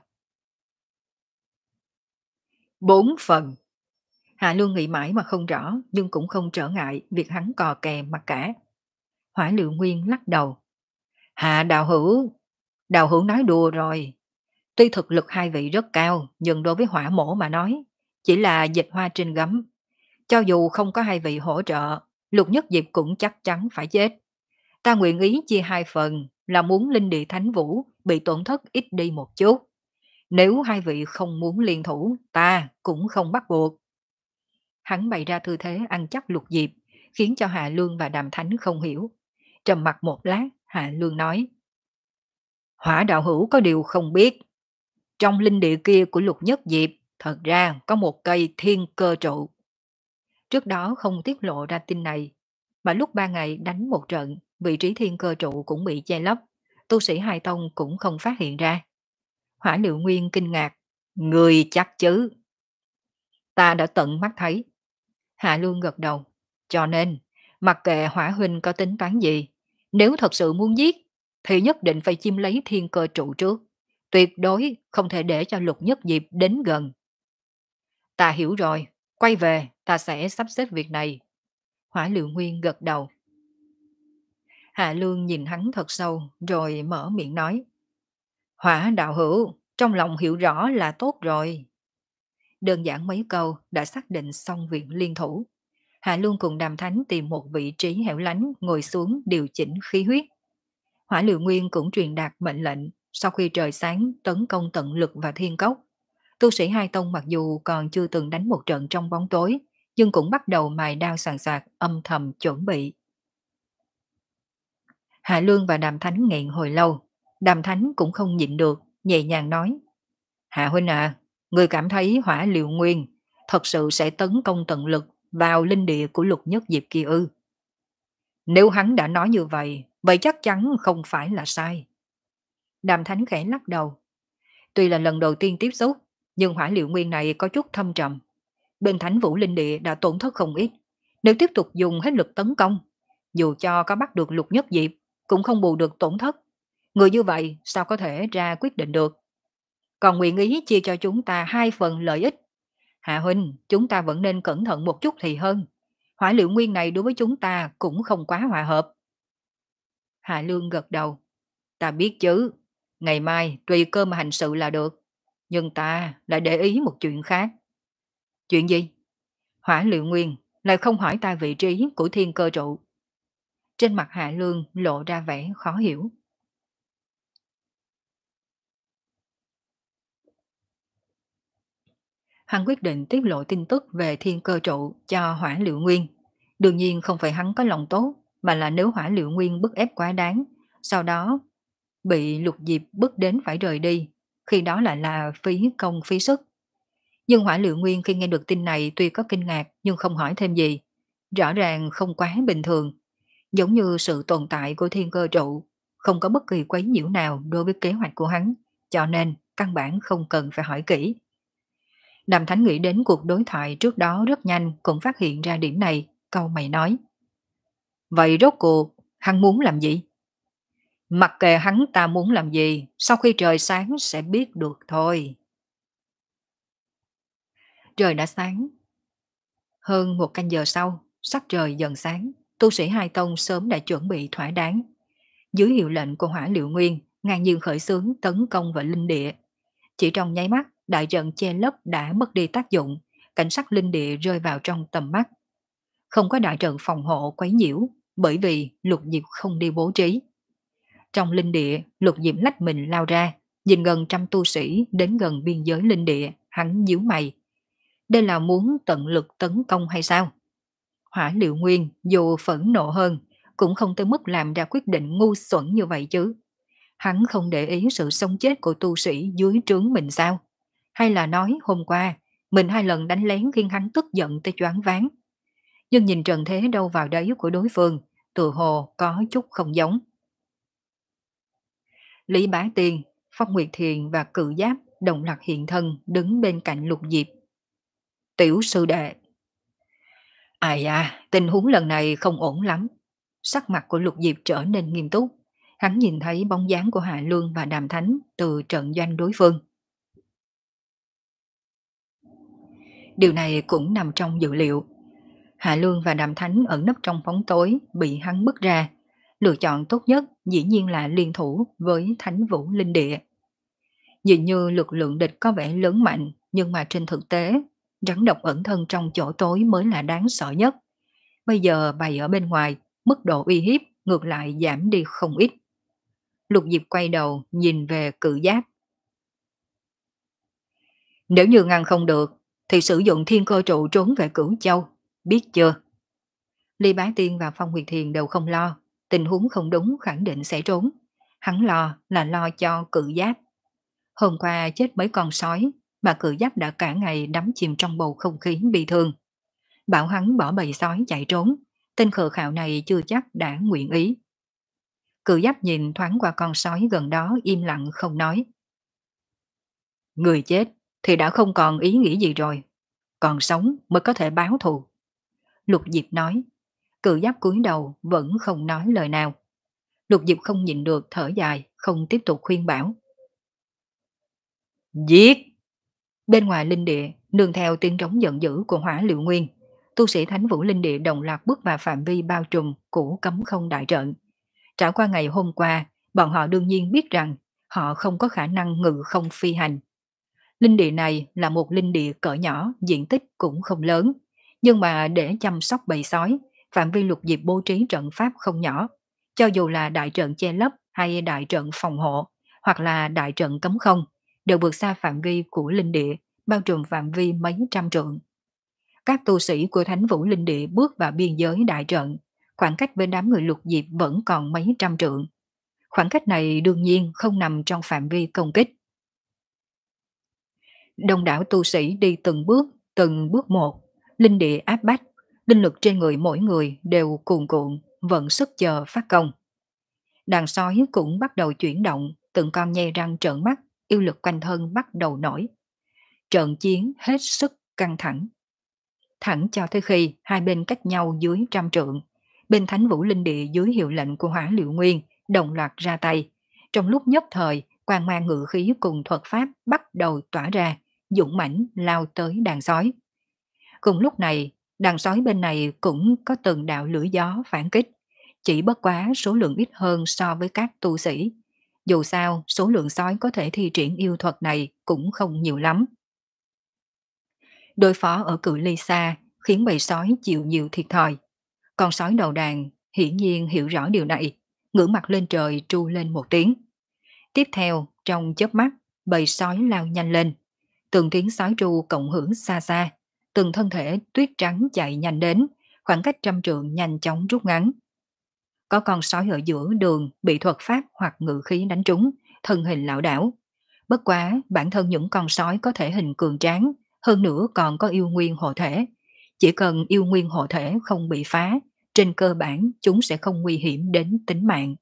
Bốn phần. Hạ Lương nghĩ mãi mà không rõ, nhưng cũng không trở ngại việc hắn cò kè mà cả. Hỏa Liệu Nguyên lắc đầu. Hạ đạo hữu, đạo hữu nói đùa rồi. Tuy thực lực hai vị rất cao, nhưng đối với hỏa mổ mà nói, chỉ là dịch hoa trên gấm. Cho dù không có hai vị hỗ trợ, Lục Nhất Diệp cũng chắc chắn phải chết. Ta nguyện ý chia hai phần là muốn linh địa thánh vũ bị tổn thất ít đi một chút. Nếu hai vị không muốn liên thủ, ta cũng không bắt buộc. Hắn bày ra tư thế ăn chắc Lục Diệp, khiến cho Hạ Lương và Đàm Thánh không hiểu. Trầm mặt một lát, Hạ Lương nói. Hỏa đạo hữu có điều không biết. Trong linh địa kia của Lục Nhất Diệp, thật ra có một cây thiên cơ trụ. Trước đó không tiết lộ ra tin này, mà lúc ba ngày đánh một trận, vị trí thiên cơ trụ cũng bị che lấp, tu sĩ hai tông cũng không phát hiện ra. Hỏa Liệu Nguyên kinh ngạc, người chắc chứ? Ta đã tận mắt thấy. Hạ Lương gật đầu, cho nên, mặc kệ Hỏa huynh có tính toán gì, nếu thật sự muốn giết, thì nhất định phải chiếm lấy thiên cơ trụ trước. Tuyệt đối không thể để cho Lục Nhất Diệp đến gần. Ta hiểu rồi, quay về, ta sẽ sắp xếp việc này. Hỏa Liệu Nguyên gật đầu. Hạ Lương nhìn hắn thật sâu, rồi mở miệng nói. Hỏa đạo hữu, trong lòng hiểu rõ là tốt rồi. Đơn giản mấy câu đã xác định xong việc liên thủ. Hạ Lương cùng Đàm Thánh tìm một vị trí hẻo lánh ngồi xuống điều chỉnh khí huyết. Hỏa Liệu Nguyên cũng truyền đạt mệnh lệnh sau khi trời sáng tấn công tận lực và thiên cốc. Tu sĩ hai tông mặc dù còn chưa từng đánh một trận trong bóng tối, nhưng cũng bắt đầu mài đao sàn sạc âm thầm chuẩn bị. Hạ Lương và Đàm Thánh nghẹn hồi lâu, Đàm Thánh cũng không nhịn được, nhẹ nhàng nói. Hạ huynh à, người cảm thấy Hỏa Liệu Nguyên thật sự sẽ tấn công tận lực vào linh địa của Lục Nhất Diệp kia ư? Nếu hắn đã nói như vậy, vậy chắc chắn không phải là sai. Đàm Thánh khẽ lắc đầu. Tuy là lần đầu tiên tiếp xúc, nhưng Hỏa Liệu Nguyên này có chút thâm trầm. Bên Thánh Vũ Linh Địa đã tổn thất không ít. Nếu tiếp tục dùng hết lực tấn công, dù cho có bắt được Lục Nhất Diệp, cũng không bù được tổn thất. Người như vậy sao có thể ra quyết định được? Còn nguyện ý chia cho chúng ta hai phần lợi ích. Hạ huynh, chúng ta vẫn nên cẩn thận một chút thì hơn. Hỏa Liệu Nguyên này đối với chúng ta cũng không quá hòa hợp. Hạ Lương gật đầu. Ta biết chứ, ngày mai tùy cơ mà hành sự là được. Nhưng ta lại để ý một chuyện khác. Chuyện gì? Hỏa Liệu Nguyên lại không hỏi ta vị trí của thiên cơ trụ. Trên mặt Hạ Lương lộ ra vẻ khó hiểu. Hắn quyết định tiết lộ tin tức về thiên cơ trụ cho Hỏa Liệu Nguyên. Đương nhiên không phải hắn có lòng tốt, mà là nếu Hỏa Liệu Nguyên bức ép quá đáng, sau đó bị Lục Diệp bức đến phải rời đi, khi đó lại là phí công phí sức. Nhưng Hỏa Liệu Nguyên khi nghe được tin này tuy có kinh ngạc nhưng không hỏi thêm gì. Rõ ràng không quá bình thường, giống như sự tồn tại của thiên cơ trụ, không có bất kỳ quấy nhiễu nào đối với kế hoạch của hắn, cho nên căn bản không cần phải hỏi kỹ. Đàm Thánh nghĩ đến cuộc đối thoại trước đó rất nhanh cũng phát hiện ra điểm này, câu mày nói. Vậy rốt cuộc, hắn muốn làm gì? Mặc kệ hắn ta muốn làm gì, sau khi trời sáng sẽ biết được thôi. Trời đã sáng. Hơn một canh giờ sau, sắc trời dần sáng, tu sĩ hai tông sớm đã chuẩn bị thỏa đáng. Dưới hiệu lệnh của Hỏa Liệu Nguyên, ngang nhiên khởi xướng tấn công vào linh địa. Chỉ trong nháy mắt, đại trận che lấp đã mất đi tác dụng, cảnh sắc linh địa rơi vào trong tầm mắt. Không có đại trận phòng hộ quấy nhiễu, bởi vì Lục Diệp không đi bố trí. Trong linh địa, Lục Diệp lách mình lao ra, nhìn gần trăm tu sĩ đến gần biên giới linh địa, hắn nhíu mày. Đây là muốn tận lực tấn công hay sao? Hỏa Liệu Nguyên dù phẫn nộ hơn, cũng không tới mức làm ra quyết định ngu xuẩn như vậy chứ. Hắn không để ý sự sống chết của tu sĩ dưới trướng mình sao? Hay là nói hôm qua, mình hai lần đánh lén khiến hắn tức giận tới choáng váng. Nhưng nhìn trần thế đâu vào đấy của đối phương, tự hồ có chút không giống. Lý Bá Tiên, Phong Nguyệt Thiền và Cự Giáp đồng loạt hiện thân đứng bên cạnh Lục Diệp. Tiểu sư đệ. Ai à, tình huống lần này không ổn lắm. Sắc mặt của Lục Diệp trở nên nghiêm túc. Hắn nhìn thấy bóng dáng của Hạ Lương và Đàm Thánh từ trận doanh đối phương. Điều này cũng nằm trong dự liệu. Hạ Lương và Đàm Thánh ẩn nấp trong bóng tối bị hắn bức ra. Lựa chọn tốt nhất dĩ nhiên là liên thủ với Thánh Vũ Linh Địa. Dường như lực lượng địch có vẻ lớn mạnh, nhưng mà trên thực tế, rắn độc ẩn thân trong chỗ tối mới là đáng sợ nhất. Bây giờ bày ở bên ngoài, mức độ uy hiếp ngược lại giảm đi không ít. Lục Diệp quay đầu nhìn về Cự Giáp. Nếu như ngăn không được, thì sử dụng thiên cơ trụ trốn về Cửu Châu, biết chưa? Ly Bá Tiên và Phong Nguyệt Thiền đều không lo, tình huống không đúng khẳng định sẽ trốn. Hắn lo là lo cho Cự Giáp. Hôm qua chết mấy con sói, mà Cự Giáp đã cả ngày đắm chìm trong bầu không khí bi thương. Bảo hắn bỏ bầy sói chạy trốn, tên khờ khạo này chưa chắc đã nguyện ý. Cự Giáp nhìn thoáng qua con sói gần đó im lặng không nói. Người chết thì đã không còn ý nghĩ gì rồi, còn sống mới có thể báo thù. Lục Diệp nói. Cự Giáp cúi đầu vẫn không nói lời nào. Lục Diệp không nhịn được thở dài, không tiếp tục khuyên bảo. Giết! Bên ngoài linh địa, nương theo tiếng trống giận dữ của Hỏa Liệu Nguyên, tu sĩ Thánh Vũ Linh Địa đồng loạt bước vào phạm vi bao trùm của cấm không đại trận. Trải qua ngày hôm qua, bọn họ đương nhiên biết rằng họ không có khả năng ngự không phi hành. Linh địa này là một linh địa cỡ nhỏ, diện tích cũng không lớn, nhưng mà để chăm sóc bầy sói, phạm vi Lục Diệp bố trí trận pháp không nhỏ. Cho dù là đại trận che lấp hay đại trận phòng hộ, hoặc là đại trận cấm không, đều vượt xa phạm vi của linh địa, bao trùm phạm vi mấy trăm trượng. Các tu sĩ của Thánh Vũ Linh Địa bước vào biên giới đại trận, khoảng cách với đám người Lục Diệp vẫn còn mấy trăm trượng. Khoảng cách này đương nhiên không nằm trong phạm vi công kích. Đông đảo tu sĩ đi từng bước, từng bước một, linh địa áp bách, linh lực trên người mỗi người đều cuồn cuộn, vận sức chờ phát công. Đàn sói cũng bắt đầu chuyển động, từng con nhe răng trợn mắt, yêu lực quanh thân bắt đầu nổi. Trận chiến hết sức căng thẳng. Thẳng cho tới khi hai bên cách nhau dưới trăm trượng, bên Thánh Vũ Linh Địa dưới hiệu lệnh của Hỏa Liệu Nguyên đồng loạt ra tay. Trong lúc nhất thời, quang mang ngự khí cùng thuật pháp bắt đầu tỏa ra, dũng mãnh lao tới đàn sói. Cùng lúc này, đàn sói bên này cũng có từng đạo lưỡi gió phản kích, chỉ bất quá số lượng ít hơn so với các tu sĩ. Dù sao, số lượng sói có thể thi triển yêu thuật này cũng không nhiều lắm. Đối phó ở cự ly xa khiến bầy sói chịu nhiều thiệt thòi. Con sói đầu đàn hiển nhiên hiểu rõ điều này, ngửa mặt lên trời tru lên một tiếng. Tiếp theo, trong chớp mắt, bầy sói lao nhanh lên. Từng tiếng sói tru cộng hưởng xa xa, từng thân thể tuyết trắng chạy nhanh đến, khoảng cách trăm trượng nhanh chóng rút ngắn. Có con sói ở giữa đường bị thuật pháp hoặc ngự khí đánh trúng, thân hình lảo đảo. Bất quá, bản thân những con sói có thể hình cường tráng, hơn nữa còn có yêu nguyên hộ thể. Chỉ cần yêu nguyên hộ thể không bị phá, trên cơ bản chúng sẽ không nguy hiểm đến tính mạng.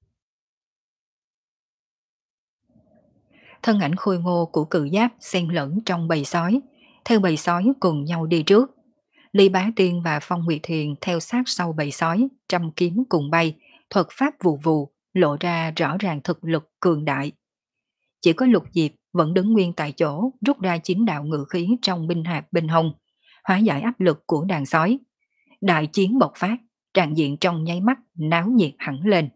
Thân ảnh khôi ngô của Cự Giáp xen lẫn trong bầy sói, theo bầy sói cùng nhau đi trước. Ly Bá Tiên và Phong Nguyệt Thiền theo sát sau bầy sói, trăm kiếm cùng bay, thuật pháp vù vù, lộ ra rõ ràng thực lực cường đại. Chỉ có Lục Diệp vẫn đứng nguyên tại chỗ, rút ra chín đạo ngự khí trong binh hạp bên hông, hóa giải áp lực của đàn sói. Đại chiến bộc phát, tràn diện trong nháy mắt náo nhiệt hẳn lên.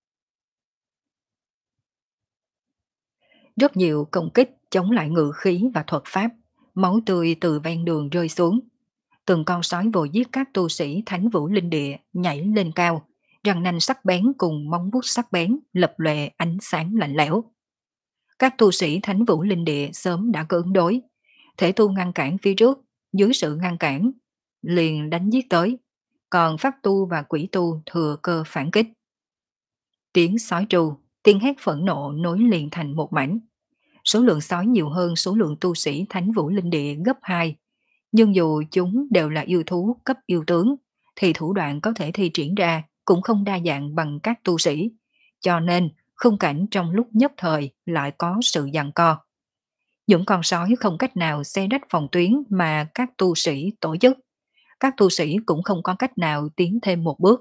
Rất nhiều công kích chống lại ngự khí và thuật pháp, máu tươi từ ven đường rơi xuống. Từng con sói vồ giết các tu sĩ Thánh Vũ Linh Địa nhảy lên cao, răng nanh sắc bén cùng móng vuốt sắc bén lập lòe ánh sáng lạnh lẽo. Các tu sĩ Thánh Vũ Linh Địa sớm đã có ứng đối, thể tu ngăn cản phía trước, dưới sự ngăn cản liền đánh giết tới, còn pháp tu và quỷ tu thừa cơ phản kích. Tiếng sói tru, tiếng hét phẫn nộ nối liền thành một mảnh. Số lượng sói nhiều hơn số lượng tu sĩ Thánh Vũ Linh Địa gấp hai, nhưng dù chúng đều là yêu thú cấp yêu tướng, thì thủ đoạn có thể thi triển ra cũng không đa dạng bằng các tu sĩ, cho nên khung cảnh trong lúc nhất thời lại có sự giằng co. Những con sói không cách nào xé rách phòng tuyến mà các tu sĩ tổ chức, các tu sĩ cũng không có cách nào tiến thêm một bước.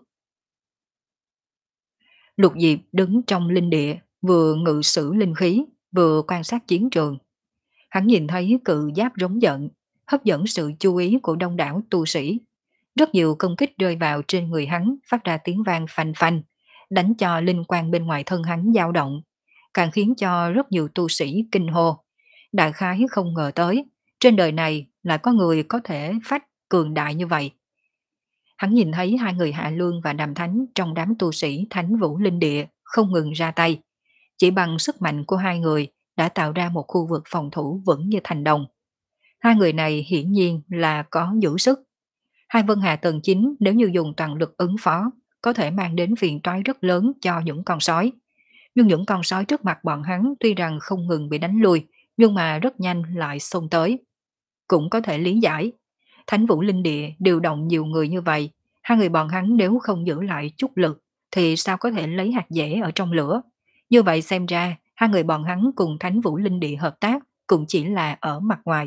Lục Diệp đứng trong linh địa, vừa ngự sử linh khí, vừa quan sát chiến trường. Hắn nhìn thấy Cự Giáp rống giận, hấp dẫn sự chú ý của đông đảo tu sĩ. Rất nhiều công kích rơi vào trên người hắn, phát ra tiếng vang phanh phanh, đánh cho linh quan bên ngoài thân hắn dao động, càng khiến cho rất nhiều tu sĩ kinh hô. Đại khái không ngờ tới, trên đời này lại có người có thể phách cường đại như vậy. Hắn nhìn thấy hai người Hạ Lương và Đàm Thánh trong đám tu sĩ Thánh Vũ Linh Địa không ngừng ra tay. Chỉ bằng sức mạnh của hai người đã tạo ra một khu vực phòng thủ vững như thành đồng. Hai người này hiển nhiên là có giữ sức. Hai Vân Hà tầng chín nếu như dùng toàn lực ứng phó, có thể mang đến phiền toái rất lớn cho những con sói. Nhưng những con sói trước mặt bọn hắn tuy rằng không ngừng bị đánh lui, nhưng mà rất nhanh lại xông tới. Cũng có thể lý giải. Thánh Vũ Linh Địa điều động nhiều người như vậy, hai người bọn hắn nếu không giữ lại chút lực, thì sao có thể lấy hạt dẻ ở trong lửa. Như vậy xem ra, hai người bọn hắn cùng Thánh Vũ Linh Địa hợp tác cũng chỉ là ở mặt ngoài.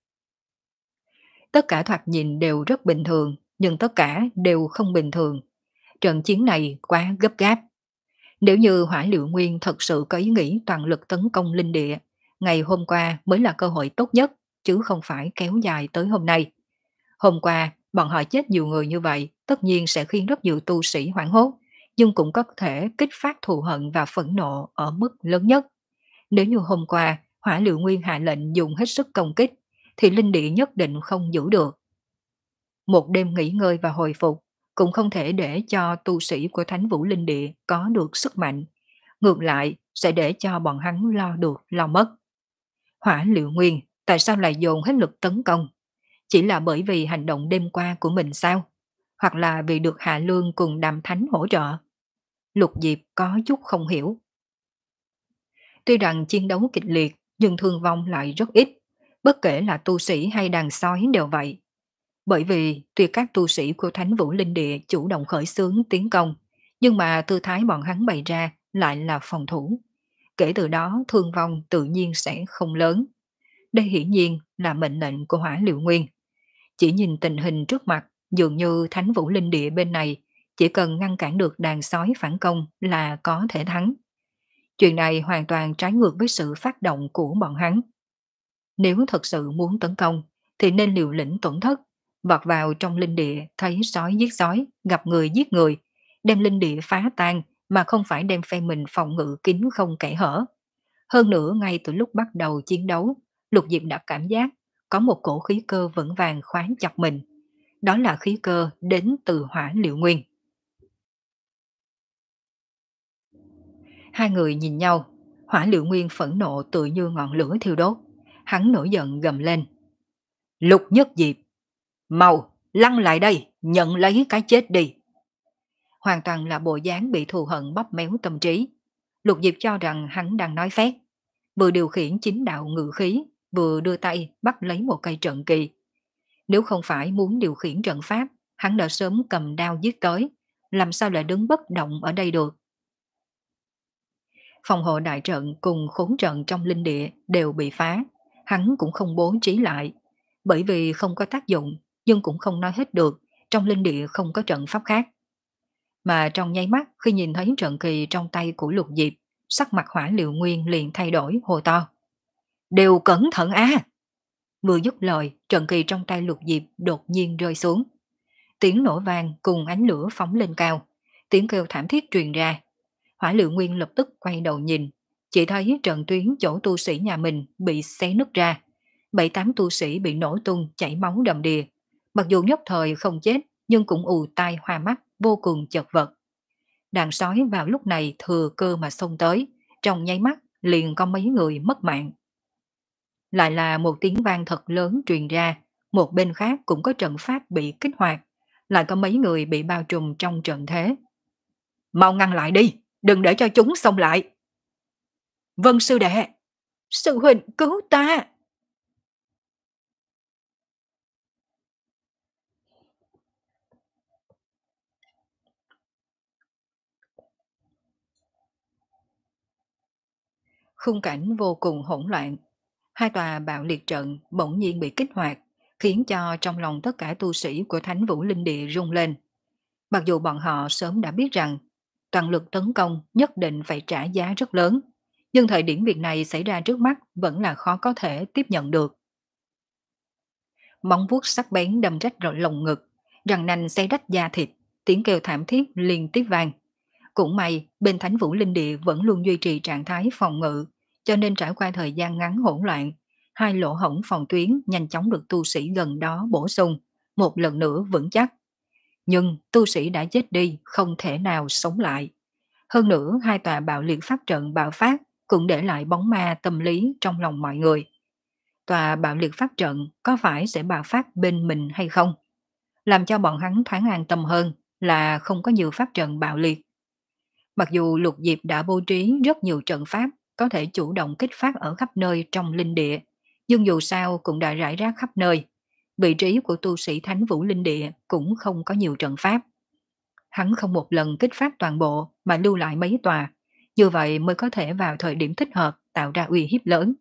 Tất cả thoạt nhìn đều rất bình thường, nhưng tất cả đều không bình thường. Trận chiến này quá gấp gáp. Nếu như Hỏa Liệu Nguyên thật sự có ý nghĩ toàn lực tấn công linh địa, ngày hôm qua mới là cơ hội tốt nhất, chứ không phải kéo dài tới hôm nay. Hôm qua, bọn họ chết nhiều người như vậy, tất nhiên sẽ khiến rất nhiều tu sĩ hoảng hốt, nhưng cũng có thể kích phát thù hận và phẫn nộ ở mức lớn nhất. Nếu như hôm qua, Hỏa Liệu Nguyên hạ lệnh dùng hết sức công kích, thì linh địa nhất định không giữ được. Một đêm nghỉ ngơi và hồi phục, cũng không thể để cho tu sĩ của Thánh Vũ Linh Địa có được sức mạnh. Ngược lại, sẽ để cho bọn hắn lo được, lo mất. Hỏa Liệu Nguyên, tại sao lại dồn hết lực tấn công? Chỉ là bởi vì hành động đêm qua của mình sao? Hoặc là vì được Hạ Lương cùng Đàm Thánh hỗ trợ? Lục Diệp có chút không hiểu. Tuy rằng chiến đấu kịch liệt, nhưng thương vong lại rất ít. Bất kể là tu sĩ hay đàn sói đều vậy. Bởi vì tuy các tu sĩ của Thánh Vũ Linh Địa chủ động khởi xướng tiến công, nhưng mà tư thái bọn hắn bày ra lại là phòng thủ. Kể từ đó thương vong tự nhiên sẽ không lớn. Đây hiển nhiên là mệnh lệnh của Hỏa Liệu Nguyên. Chỉ nhìn tình hình trước mặt, dường như Thánh Vũ Linh Địa bên này chỉ cần ngăn cản được đàn sói phản công là có thể thắng. Chuyện này hoàn toàn trái ngược với sự phát động của bọn hắn. Nếu thật sự muốn tấn công, thì nên liều lĩnh tổn thất, vọt vào trong linh địa thấy sói giết sói, gặp người giết người, đem linh địa phá tan mà không phải đem phe mình phòng ngự kín không kẽ hở. Hơn nữa ngay từ lúc bắt đầu chiến đấu, Lục Diệp đã cảm giác có một cổ khí cơ vững vàng khoáng chặt mình. Đó là khí cơ đến từ Hỏa Liệu Nguyên. Hai người nhìn nhau, Hỏa Liệu Nguyên phẫn nộ tự như ngọn lửa thiêu đốt. Hắn nổi giận gầm lên. Lục Nhất Diệp, mau, lăn lại đây, nhận lấy cái chết đi. Hoàn toàn là bộ dáng bị thù hận bóp méo tâm trí. Lục Diệp cho rằng hắn đang nói phét. Vừa điều khiển chính đạo ngự khí, vừa đưa tay bắt lấy một cây trận kỳ. Nếu không phải muốn điều khiển trận pháp, hắn đã sớm cầm đao giết tới. Làm sao lại đứng bất động ở đây được? Phòng hộ đại trận cùng khốn trận trong linh địa đều bị phá. Hắn cũng không bố trí lại. Bởi vì không có tác dụng, nhưng cũng không nói hết được, trong linh địa không có trận pháp khác. Mà trong nháy mắt khi nhìn thấy trận kỳ trong tay của Lục Diệp, sắc mặt Hỏa Liệu Nguyên liền thay đổi hồ to. Đều cẩn thận a! À! Vừa dứt lời, trận kỳ trong tay Lục Diệp đột nhiên rơi xuống. Tiếng nổ vang cùng ánh lửa phóng lên cao, tiếng kêu thảm thiết truyền ra. Hỏa Liệu Nguyên lập tức quay đầu nhìn, chỉ thấy trận tuyến chỗ tu sĩ nhà mình bị xé nứt ra. Bảy tám tu sĩ bị nổ tung chảy máu đầm đìa. Mặc dù nhất thời không chết, nhưng cũng ù tai hoa mắt, vô cùng chật vật. Đàn sói vào lúc này thừa cơ mà xông tới, trong nháy mắt liền có mấy người mất mạng. Lại là một tiếng vang thật lớn truyền ra, một bên khác cũng có trận pháp bị kích hoạt, lại có mấy người bị bao trùm trong trận thế. Mau ngăn lại đi, đừng để cho chúng xông lại. Vân sư đệ, sư huynh cứu ta. Khung cảnh vô cùng hỗn loạn. Hai tòa bạo liệt trận bỗng nhiên bị kích hoạt, khiến cho trong lòng tất cả tu sĩ của Thánh Vũ Linh Địa rung lên. Mặc dù bọn họ sớm đã biết rằng toàn lực tấn công nhất định phải trả giá rất lớn, nhưng thời điểm việc này xảy ra trước mắt vẫn là khó có thể tiếp nhận được. Móng vuốt sắc bén đâm rách rồi lồng ngực, răng nanh xé rách da thịt, tiếng kêu thảm thiết liên tiếp vang. Cũng may, bên Thánh Vũ Linh Địa vẫn luôn duy trì trạng thái phòng ngự, cho nên trải qua thời gian ngắn hỗn loạn, hai lỗ hổng phòng tuyến nhanh chóng được tu sĩ gần đó bổ sung, một lần nữa vững chắc. Nhưng tu sĩ đã chết đi, không thể nào sống lại. Hơn nữa, hai tòa bạo liệt pháp trận bạo phát cũng để lại bóng ma tâm lý trong lòng mọi người. Tòa bạo liệt pháp trận có phải sẽ bạo phát bên mình hay không? Làm cho bọn hắn thoáng an tâm hơn là không có nhiều pháp trận bạo liệt. Mặc dù Lục Diệp đã bố trí rất nhiều trận pháp có thể chủ động kích phát ở khắp nơi trong linh địa, nhưng dù sao cũng đã rải rác khắp nơi. Vị trí của tu sĩ Thánh Vũ Linh Địa cũng không có nhiều trận pháp. Hắn không một lần kích phát toàn bộ mà lưu lại mấy tòa, như vậy mới có thể vào thời điểm thích hợp tạo ra uy hiếp lớn.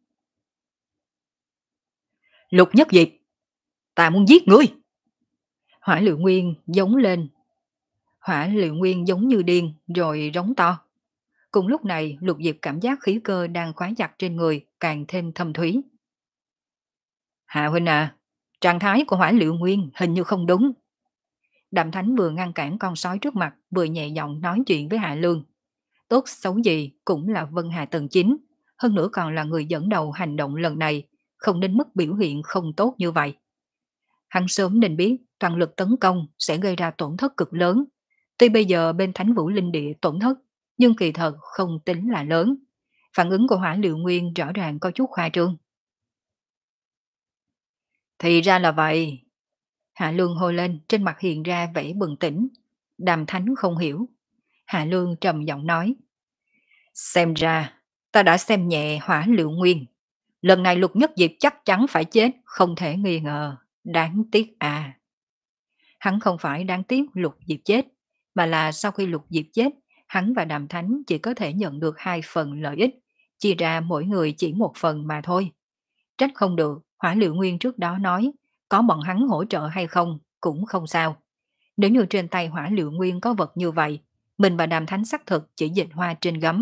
Lục Nhất Diệp, ta muốn giết ngươi! Hỏa Liệu Nguyên giống lên. Hỏa Liệu Nguyên giống như điên rồi rống to. Cùng lúc này, Lục Diệp cảm giác khí cơ đang khóa chặt trên người càng thêm thâm thúy. Hạ huynh à, trạng thái của Hỏa Liệu Nguyên hình như không đúng. Đàm Thánh vừa ngăn cản con sói trước mặt, vừa nhẹ giọng nói chuyện với Hạ Lương. Tốt xấu gì cũng là Vân Hà tầng chín, hơn nữa còn là người dẫn đầu hành động lần này, không đến mức biểu hiện không tốt như vậy. Hắn sớm nên biết toàn lực tấn công sẽ gây ra tổn thất cực lớn. Tuy bây giờ bên Thánh Vũ Linh Địa tổn thất, nhưng kỳ thật không tính là lớn. Phản ứng của Hỏa Liệu Nguyên rõ ràng có chút khoa trương. Thì ra là vậy. Hạ Lương hô lên, trên mặt hiện ra vẻ bừng tỉnh. Đàm Thánh không hiểu. Hạ Lương trầm giọng nói. Xem ra, ta đã xem nhẹ Hỏa Liệu Nguyên. Lần này Lục Nhất Diệp chắc chắn phải chết, không thể nghi ngờ. Đáng tiếc à. Hắn không phải đáng tiếc Lục Diệp chết, mà là sau khi Lục Diệp chết, hắn và Đàm Thánh chỉ có thể nhận được hai phần lợi ích, chia ra mỗi người chỉ một phần mà thôi. Trách không được, Hỏa Liệu Nguyên trước đó nói, có bọn hắn hỗ trợ hay không, cũng không sao. Nếu như trên tay Hỏa Liệu Nguyên có vật như vậy, mình và Đàm Thánh xác thực chỉ dịch hoa trên gấm.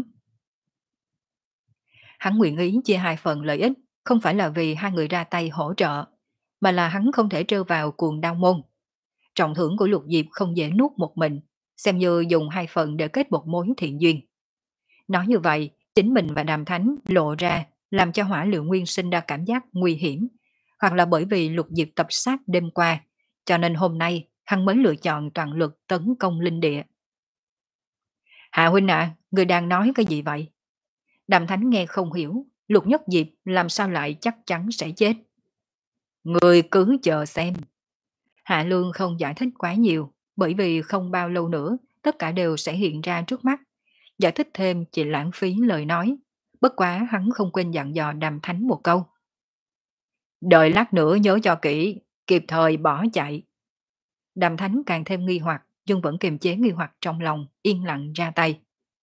Hắn nguyện ý chia hai phần lợi ích, không phải là vì hai người ra tay hỗ trợ, mà là hắn không thể trêu vào cuồng đao môn. Trọng thưởng của Lục Diệp không dễ nuốt một mình, xem như dùng hai phần để kết một mối thiện duyên. Nói như vậy, chính mình và Đàm Thánh lộ ra làm cho Hỏa Liệu Nguyên sinh ra cảm giác nguy hiểm, hoặc là bởi vì Lục Diệp tập sát đêm qua, cho nên hôm nay hắn mới lựa chọn toàn lực tấn công linh địa. Hạ huynh ạ, à, người đang nói cái gì vậy? Đàm Thánh nghe không hiểu, Lục Nhất Diệp làm sao lại chắc chắn sẽ chết. Người cứ chờ xem. Hạ Lương không giải thích quá nhiều, bởi vì không bao lâu nữa, tất cả đều sẽ hiện ra trước mắt. Giải thích thêm chỉ lãng phí lời nói, bất quá hắn không quên dặn dò Đàm Thánh một câu. Đợi lát nữa nhớ cho kỹ, kịp thời bỏ chạy. Đàm Thánh càng thêm nghi hoặc, nhưng vẫn kiềm chế nghi hoặc trong lòng, yên lặng ra tay.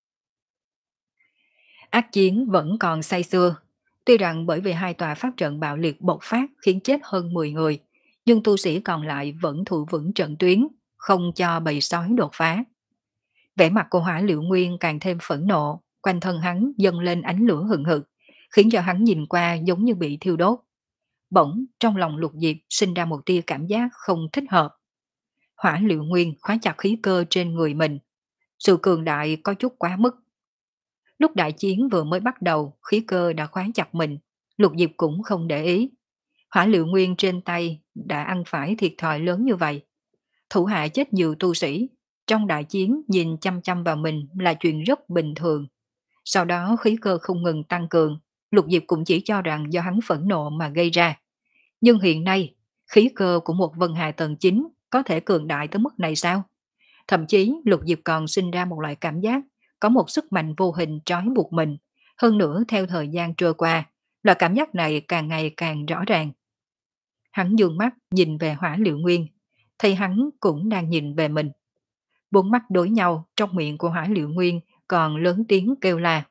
Ác chiến vẫn còn say xưa, tuy rằng bởi vì hai tòa pháp trận bạo liệt bộc phát khiến chết hơn mười người, nhưng tu sĩ còn lại vẫn thủ vững trận tuyến, không cho bầy sói đột phá. Vẻ mặt của Hỏa Liệu Nguyên càng thêm phẫn nộ, quanh thân hắn dâng lên ánh lửa hừng hực, khiến cho hắn nhìn qua giống như bị thiêu đốt. Bỗng trong lòng Lục Diệp sinh ra một tia cảm giác không thích hợp. Hỏa Liệu Nguyên khóa chặt khí cơ trên người mình, sự cường đại có chút quá mức. Lúc đại chiến vừa mới bắt đầu, khí cơ đã khóa chặt mình, Lục Diệp cũng không để ý. Hỏa Liệu Nguyên trên tay đã ăn phải thiệt thòi lớn như vậy. Thủ hạ chết nhiều tu sĩ, trong đại chiến nhìn chăm chăm vào mình là chuyện rất bình thường. Sau đó khí cơ không ngừng tăng cường, Lục Diệp cũng chỉ cho rằng do hắn phẫn nộ mà gây ra. Nhưng hiện nay, khí cơ của một Vân Hà tầng chín có thể cường đại tới mức này sao? Thậm chí Lục Diệp còn sinh ra một loại cảm giác có một sức mạnh vô hình trói buộc mình. Hơn nữa theo thời gian trôi qua, loại cảm giác này càng ngày càng rõ ràng. Hắn dương mắt nhìn về Hỏa Liệu Nguyên, thấy hắn cũng đang nhìn về mình. Bốn mắt đối nhau, trong miệng của Hỏa Liệu Nguyên còn lớn tiếng kêu la.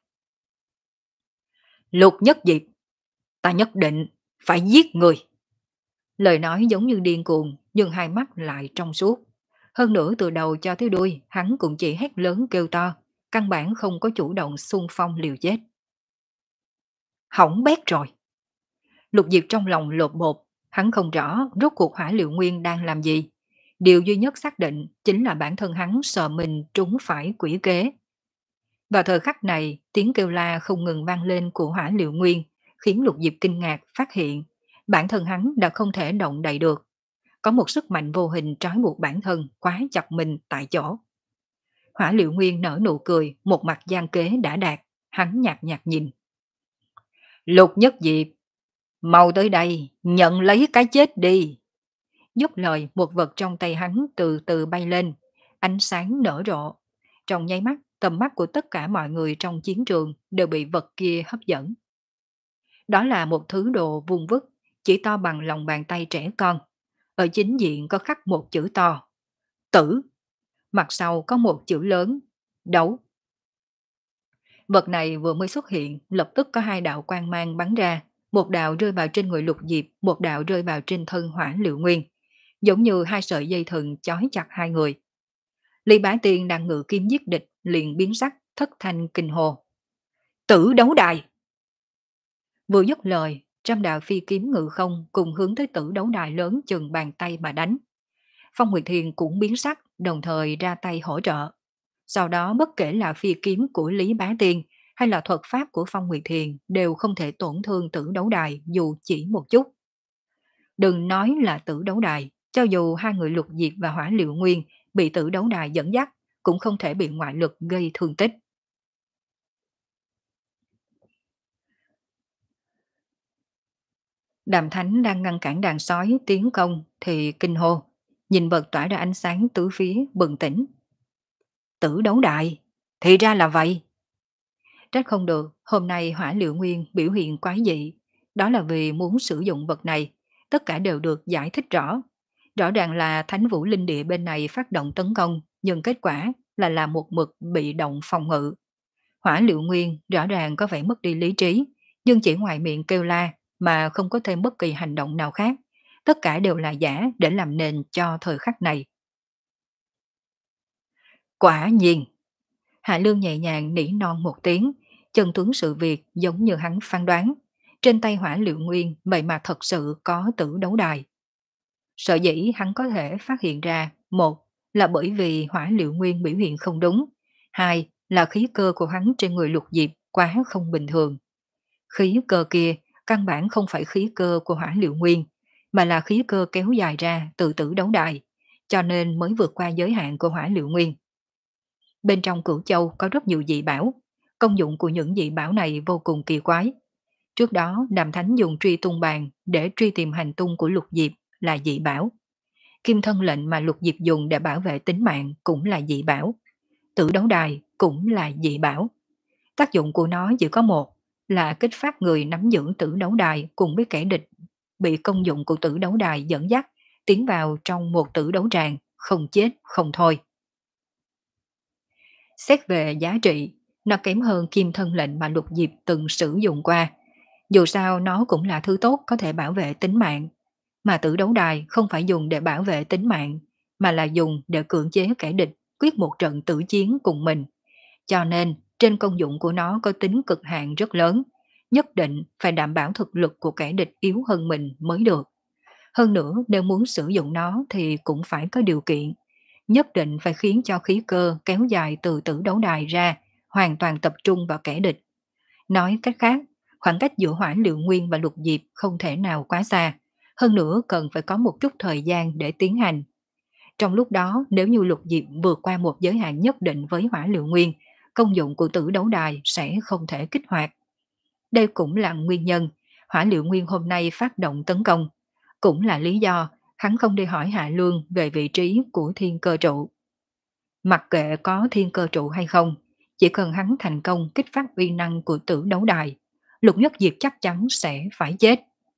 Lục Nhất Diệp, ta nhất định phải giết người. Lời nói giống như điên cuồng, nhưng hai mắt lại trong suốt. Hơn nữa từ đầu cho tới đuôi, hắn cũng chỉ hét lớn kêu to, căn bản không có chủ động xung phong liều chết. Hỏng bét rồi. Lục Diệp trong lòng lột bột, hắn không rõ rốt cuộc Hỏa Liệu Nguyên đang làm gì. Điều duy nhất xác định chính là bản thân hắn sợ mình trúng phải quỷ kế, Vào thời khắc này, tiếng kêu la không ngừng vang lên của Hỏa Liệu Nguyên, khiến Lục Diệp kinh ngạc phát hiện, bản thân hắn đã không thể động đậy được. Có một sức mạnh vô hình trói buộc bản thân quá chặt mình tại chỗ. Hỏa Liệu Nguyên nở nụ cười, một mặt gian kế đã đạt, hắn nhạt nhạt nhìn. Lục Nhất Diệp, mau tới đây, nhận lấy cái chết đi. Dứt lời, một vật trong tay hắn từ từ bay lên, ánh sáng nở rộ. Trong nháy mắt, tầm mắt của tất cả mọi người trong chiến trường đều bị vật kia hấp dẫn. Đó là một thứ đồ vuông vức, chỉ to bằng lòng bàn tay trẻ con. Ở chính diện có khắc một chữ to, tử. Mặt sau có một chữ lớn, đấu. Vật này vừa mới xuất hiện, lập tức có hai đạo quang mang bắn ra, một đạo rơi vào trên người Lục Diệp, một đạo rơi vào trên thân Hỏa Liệu Nguyên, giống như hai sợi dây thừng chói chặt hai người. Lý Bá Tiên đang ngự kiếm giết địch, liền biến sắc, thất thanh kinh hồ. Tử đấu đài! Vừa dứt lời, trăm đạo phi kiếm ngự không cùng hướng tới tử đấu đài lớn chừng bàn tay mà đánh. Phong Nguyệt Thiền cũng biến sắc, đồng thời ra tay hỗ trợ. Sau đó bất kể là phi kiếm của Lý Bá Tiên hay là thuật pháp của Phong Nguyệt Thiền đều không thể tổn thương tử đấu đài dù chỉ một chút. Đừng nói là tử đấu đài, cho dù hai người Lục Diệp và Hỏa Liệu Nguyên bị tử đấu đài dẫn dắt, cũng không thể bị ngoại lực gây thương tích. Đàm Thánh đang ngăn cản đàn sói tiến công thì kinh hô, nhìn vật tỏa ra ánh sáng tứ phía bừng tỉnh. Tử đấu đại, thì ra là vậy. Trách không được, hôm nay Hỏa Liệu Nguyên biểu hiện quái dị, đó là vì muốn sử dụng vật này, tất cả đều được giải thích rõ. Rõ ràng là Thánh Vũ Linh Địa bên này phát động tấn công, nhưng kết quả là làm một mực bị động phòng ngự. Hỏa Liệu Nguyên rõ ràng có vẻ mất đi lý trí, nhưng chỉ ngoài miệng kêu la mà không có thêm bất kỳ hành động nào khác. Tất cả đều là giả để làm nền cho thời khắc này. Quả nhiên, Hạ Lương nhẹ nhàng nỉ non một tiếng, chân tướng sự việc giống như hắn phán đoán. Trên tay Hỏa Liệu Nguyên vậy mà thật sự có tử đấu đài. Sở dĩ hắn có thể phát hiện ra, một là bởi vì Hỏa Liệu Nguyên biểu hiện không đúng, hai là khí cơ của hắn trên người Lục Diệp quá không bình thường. Khí cơ kia căn bản không phải khí cơ của Hỏa Liệu Nguyên, mà là khí cơ kéo dài ra từ tử đấu đài, cho nên mới vượt qua giới hạn của Hỏa Liệu Nguyên. Bên trong Cửu Châu có rất nhiều dị bảo, công dụng của những dị bảo này vô cùng kỳ quái. Trước đó Đàm Thánh dùng truy tung bàn để truy tìm hành tung của Lục Diệp là dị bảo. Kim thân lệnh mà Lục Diệp dùng để bảo vệ tính mạng cũng là dị bảo. Tử đấu đài cũng là dị bảo. Tác dụng của nó chỉ có một, là kích phát người nắm giữ tử đấu đài cùng với kẻ địch bị công dụng của tử đấu đài dẫn dắt tiến vào trong một tử đấu tràng, không chết không thôi. Xét về giá trị, nó kém hơn kim thân lệnh mà Lục Diệp từng sử dụng qua. Dù sao nó cũng là thứ tốt có thể bảo vệ tính mạng. Mà tử đấu đài không phải dùng để bảo vệ tính mạng, mà là dùng để cưỡng chế kẻ địch quyết một trận tử chiến cùng mình. Cho nên, trên công dụng của nó có tính cực hạn rất lớn, nhất định phải đảm bảo thực lực của kẻ địch yếu hơn mình mới được. Hơn nữa, nếu muốn sử dụng nó thì cũng phải có điều kiện. Nhất định phải khiến cho khí cơ kéo dài từ tử đấu đài ra, hoàn toàn tập trung vào kẻ địch. Nói cách khác, khoảng cách giữa Hỏa Liệu Nguyên và Lục Diệp không thể nào quá xa, hơn nữa cần phải có một chút thời gian để tiến hành. Trong lúc đó, nếu như Lục Diệp vượt qua một giới hạn nhất định với Hỏa Liệu Nguyên, công dụng của tử đấu đài sẽ không thể kích hoạt. Đây cũng là nguyên nhân Hỏa Liệu Nguyên hôm nay phát động tấn công, cũng là lý do hắn không đi hỏi Hạ Lương về vị trí của thiên cơ trụ. Mặc kệ có thiên cơ trụ hay không, chỉ cần hắn thành công kích phát uy năng của tử đấu đài, Lục Nhất Diệp chắc chắn sẽ phải chết.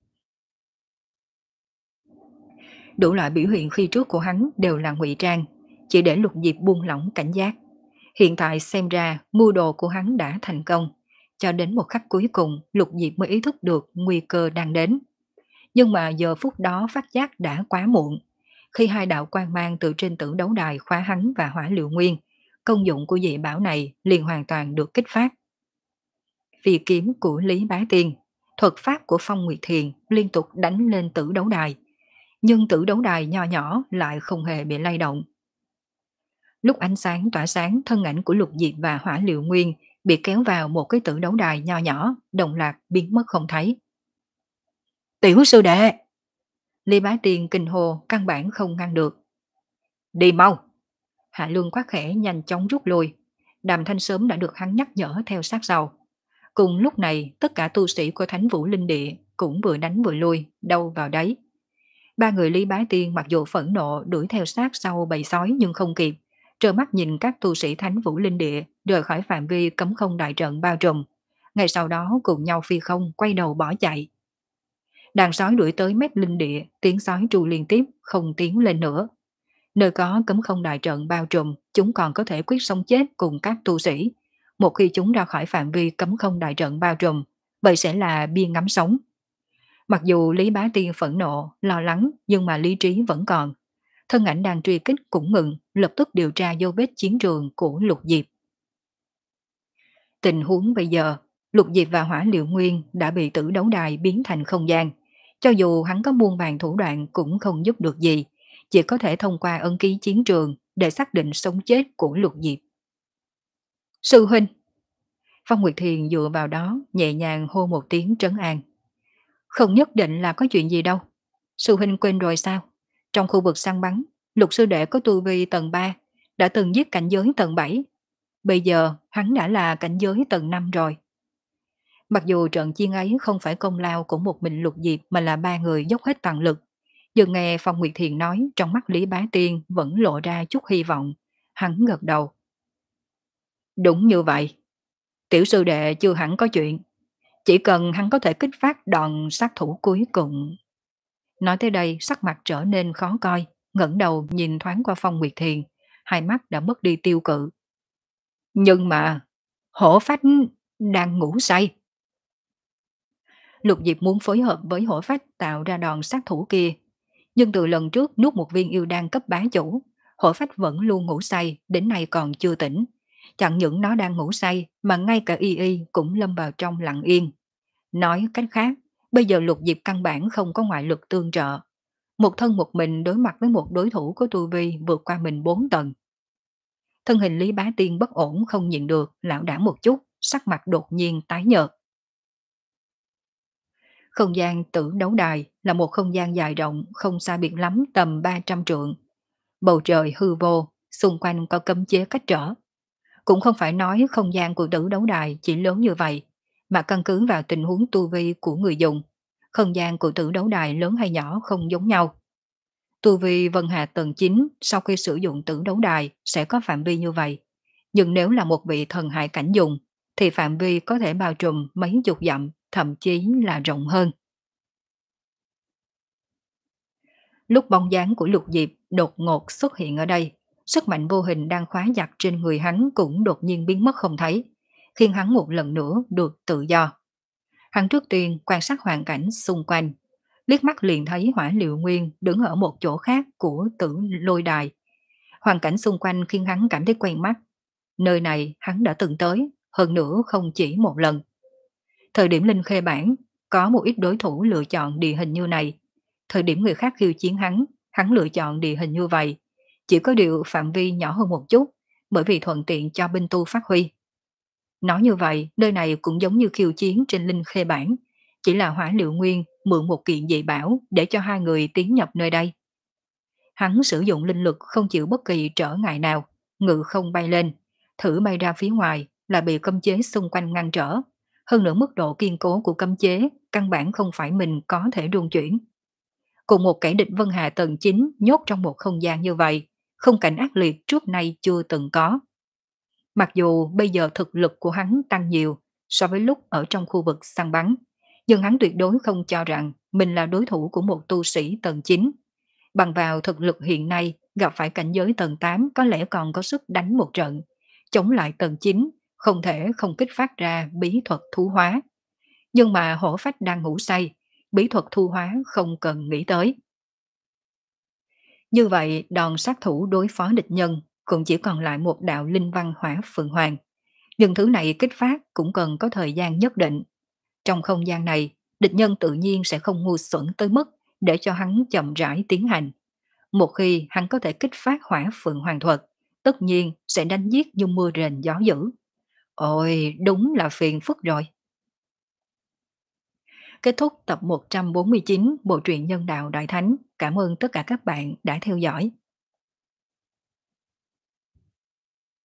Đủ loại biểu hiện khi trước của hắn đều là ngụy trang, chỉ để Lục Diệp buông lỏng cảnh giác. Hiện tại xem ra mưu đồ của hắn đã thành công, cho đến một khắc cuối cùng Lục Diệp mới ý thức được nguy cơ đang đến. Nhưng mà giờ phút đó phát giác đã quá muộn. Khi hai đạo quang mang từ trên tử đấu đài khóa hắn và Hỏa Liệu Nguyên, công dụng của dị bảo này liền hoàn toàn được kích phát. Phi kiếm của Lý Bá Tiên, thuật pháp của Phong Nguyệt Thiền liên tục đánh lên tử đấu đài, nhưng tử đấu đài nho nhỏ lại không hề bị lay động. Lúc ánh sáng tỏa sáng, thân ảnh của Lục Diệp và Hỏa Liệu Nguyên bị kéo vào một cái tử đấu đài nho nhỏ, đồng loạt biến mất không thấy. Tiểu sư đệ! Lý Bá Tiên kinh hô, căn bản không ngăn được. Đi mau! Hạ Luân quát khẽ nhanh chóng rút lui. Đàm Thanh sớm đã được hắn nhắc nhở theo sát sau. Cùng lúc này, tất cả tu sĩ của Thánh Vũ Linh Địa cũng vừa đánh vừa lui, đâu vào đấy. Ba người Lý Bá Tiên mặc dù phẫn nộ đuổi theo sát sau bầy sói nhưng không kịp, trơ mắt nhìn các tu sĩ Thánh Vũ Linh Địa rời khỏi phạm vi cấm không đại trận bao trùm. Ngay sau đó cùng nhau phi không quay đầu bỏ chạy. Đàn sói đuổi tới mép linh địa, tiếng sói tru liên tiếp, không tiến lên nữa. Nơi có cấm không đại trận bao trùm, chúng còn có thể quyết sống chết cùng các tu sĩ. Một khi chúng ra khỏi phạm vi cấm không đại trận bao trùm, vậy sẽ là bia ngắm sống. Mặc dù Lý Bá Tiên phẫn nộ, lo lắng, nhưng mà lý trí vẫn còn. Thân ảnh đang truy kích cũng ngừng, lập tức điều tra dấu vết chiến trường của Lục Diệp. Tình huống bây giờ, Lục Diệp và Hỏa Liệu Nguyên đã bị tử đấu đài biến thành không gian. Cho dù hắn có muôn vàng thủ đoạn cũng không giúp được gì, chỉ có thể thông qua ấn ký chiến trường để xác định sống chết của Lục Diệp. Sư huynh! Phong Nguyệt Thiền dựa vào đó, nhẹ nhàng hô một tiếng trấn an. Không nhất định là có chuyện gì đâu. Sư huynh quên rồi sao? Trong khu vực săn bắn, Lục sư đệ có tu vi tầng ba, đã từng giết cảnh giới tầng bảy. Bây giờ hắn đã là cảnh giới tầng năm rồi. Mặc dù trận chiến ấy không phải công lao của một mình Lục Diệp mà là ba người dốc hết toàn lực, nhưng nghe Phong Nguyệt Thiền nói, trong mắt Lý Bá Tiên vẫn lộ ra chút hy vọng. Hắn gật đầu. Đúng như vậy. Tiểu sư đệ chưa hẳn có chuyện. Chỉ cần hắn có thể kích phát đòn sát thủ cuối cùng. Nói tới đây sắc mặt trở nên khó coi, ngẩng đầu nhìn thoáng qua Phong Nguyệt Thiền, hai mắt đã mất đi tiêu cự. Nhưng mà, hổ phách đang ngủ say. Lục Diệp muốn phối hợp với hổ phách tạo ra đòn sát thủ kia. Nhưng từ lần trước nuốt một viên yêu đan cấp bá chủ, hổ phách vẫn luôn ngủ say, đến nay còn chưa tỉnh. Chẳng những nó đang ngủ say, mà ngay cả y y cũng lâm vào trong lặng yên. Nói cách khác, bây giờ Lục Diệp căn bản không có ngoại lực tương trợ. Một thân một mình đối mặt với một đối thủ có tu vi vượt qua mình bốn tầng. Thân hình Lý Bá Tiên bất ổn không nhịn được, lão đảo một chút, sắc mặt đột nhiên tái nhợt. Không gian tử đấu đài là một không gian dài rộng, không xa biệt lắm tầm ba trăm trượng. Bầu trời hư vô, xung quanh có cấm chế cách trở. Cũng không phải nói không gian của tử đấu đài chỉ lớn như vậy, mà căn cứ vào tình huống tu vi của người dùng. Không gian của tử đấu đài lớn hay nhỏ không giống nhau. Tu vi Vân Hà tầng chín sau khi sử dụng tử đấu đài sẽ có phạm vi như vậy. Nhưng nếu là một vị thần hải cảnh dùng, thì phạm vi có thể bao trùm mấy chục dặm, thậm chí là rộng hơn. Lúc bóng dáng của Lục Diệp đột ngột xuất hiện ở đây, sức mạnh vô hình đang khóa chặt trên người hắn cũng đột nhiên biến mất không thấy, khiến hắn một lần nữa được tự do. Hắn trước tiên quan sát hoàn cảnh xung quanh, liếc mắt liền thấy Hỏa Liệu Nguyên đứng ở một chỗ khác của tử lôi đài. Hoàn cảnh xung quanh khiến hắn cảm thấy quen mắt. Nơi này hắn đã từng tới, hơn nữa không chỉ một lần. Thời điểm Linh Khê Bản, có một ít đối thủ lựa chọn địa hình như này. Thời điểm người khác khiêu chiến hắn, hắn lựa chọn địa hình như vậy. Chỉ có điều phạm vi nhỏ hơn một chút, bởi vì thuận tiện cho binh tu phát huy. Nói như vậy, nơi này cũng giống như khiêu chiến trên Linh Khê Bản, chỉ là Hỏa Liệu Nguyên mượn một kiện dị bảo để cho hai người tiến nhập nơi đây. Hắn sử dụng linh lực không chịu bất kỳ trở ngại nào, ngự không bay lên, thử bay ra phía ngoài là bị cấm chế xung quanh ngăn trở. Hơn nữa mức độ kiên cố của cấm chế căn bản không phải mình có thể rung chuyển. Cùng một kẻ địch Vân Hà tầng chín nhốt trong một không gian như vậy, không cảnh ác liệt trước nay chưa từng có. Mặc dù bây giờ thực lực của hắn tăng nhiều so với lúc ở trong khu vực săn bắn, nhưng hắn tuyệt đối không cho rằng mình là đối thủ của một tu sĩ tầng chín. Bằng vào thực lực hiện nay, gặp phải cảnh giới tầng tám có lẽ còn có sức đánh một trận. Chống lại tầng chín, không thể không kích phát ra bí thuật thu hóa. Nhưng mà hổ phách đang ngủ say, bí thuật thu hóa không cần nghĩ tới. Như vậy, đòn sát thủ đối phó địch nhân cũng chỉ còn lại một đạo linh văn hỏa phượng hoàng. Nhưng thứ này kích phát cũng cần có thời gian nhất định. Trong không gian này, địch nhân tự nhiên sẽ không ngu xuẩn tới mức để cho hắn chậm rãi tiến hành. Một khi hắn có thể kích phát hỏa phượng hoàng thuật, tất nhiên sẽ đánh giết như mưa rền gió dữ. Ôi, đúng là phiền phức rồi. Kết thúc tập một trăm bốn mươi chín Bộ truyện Nhân đạo Đại Thánh. Cảm ơn tất cả các bạn đã theo dõi.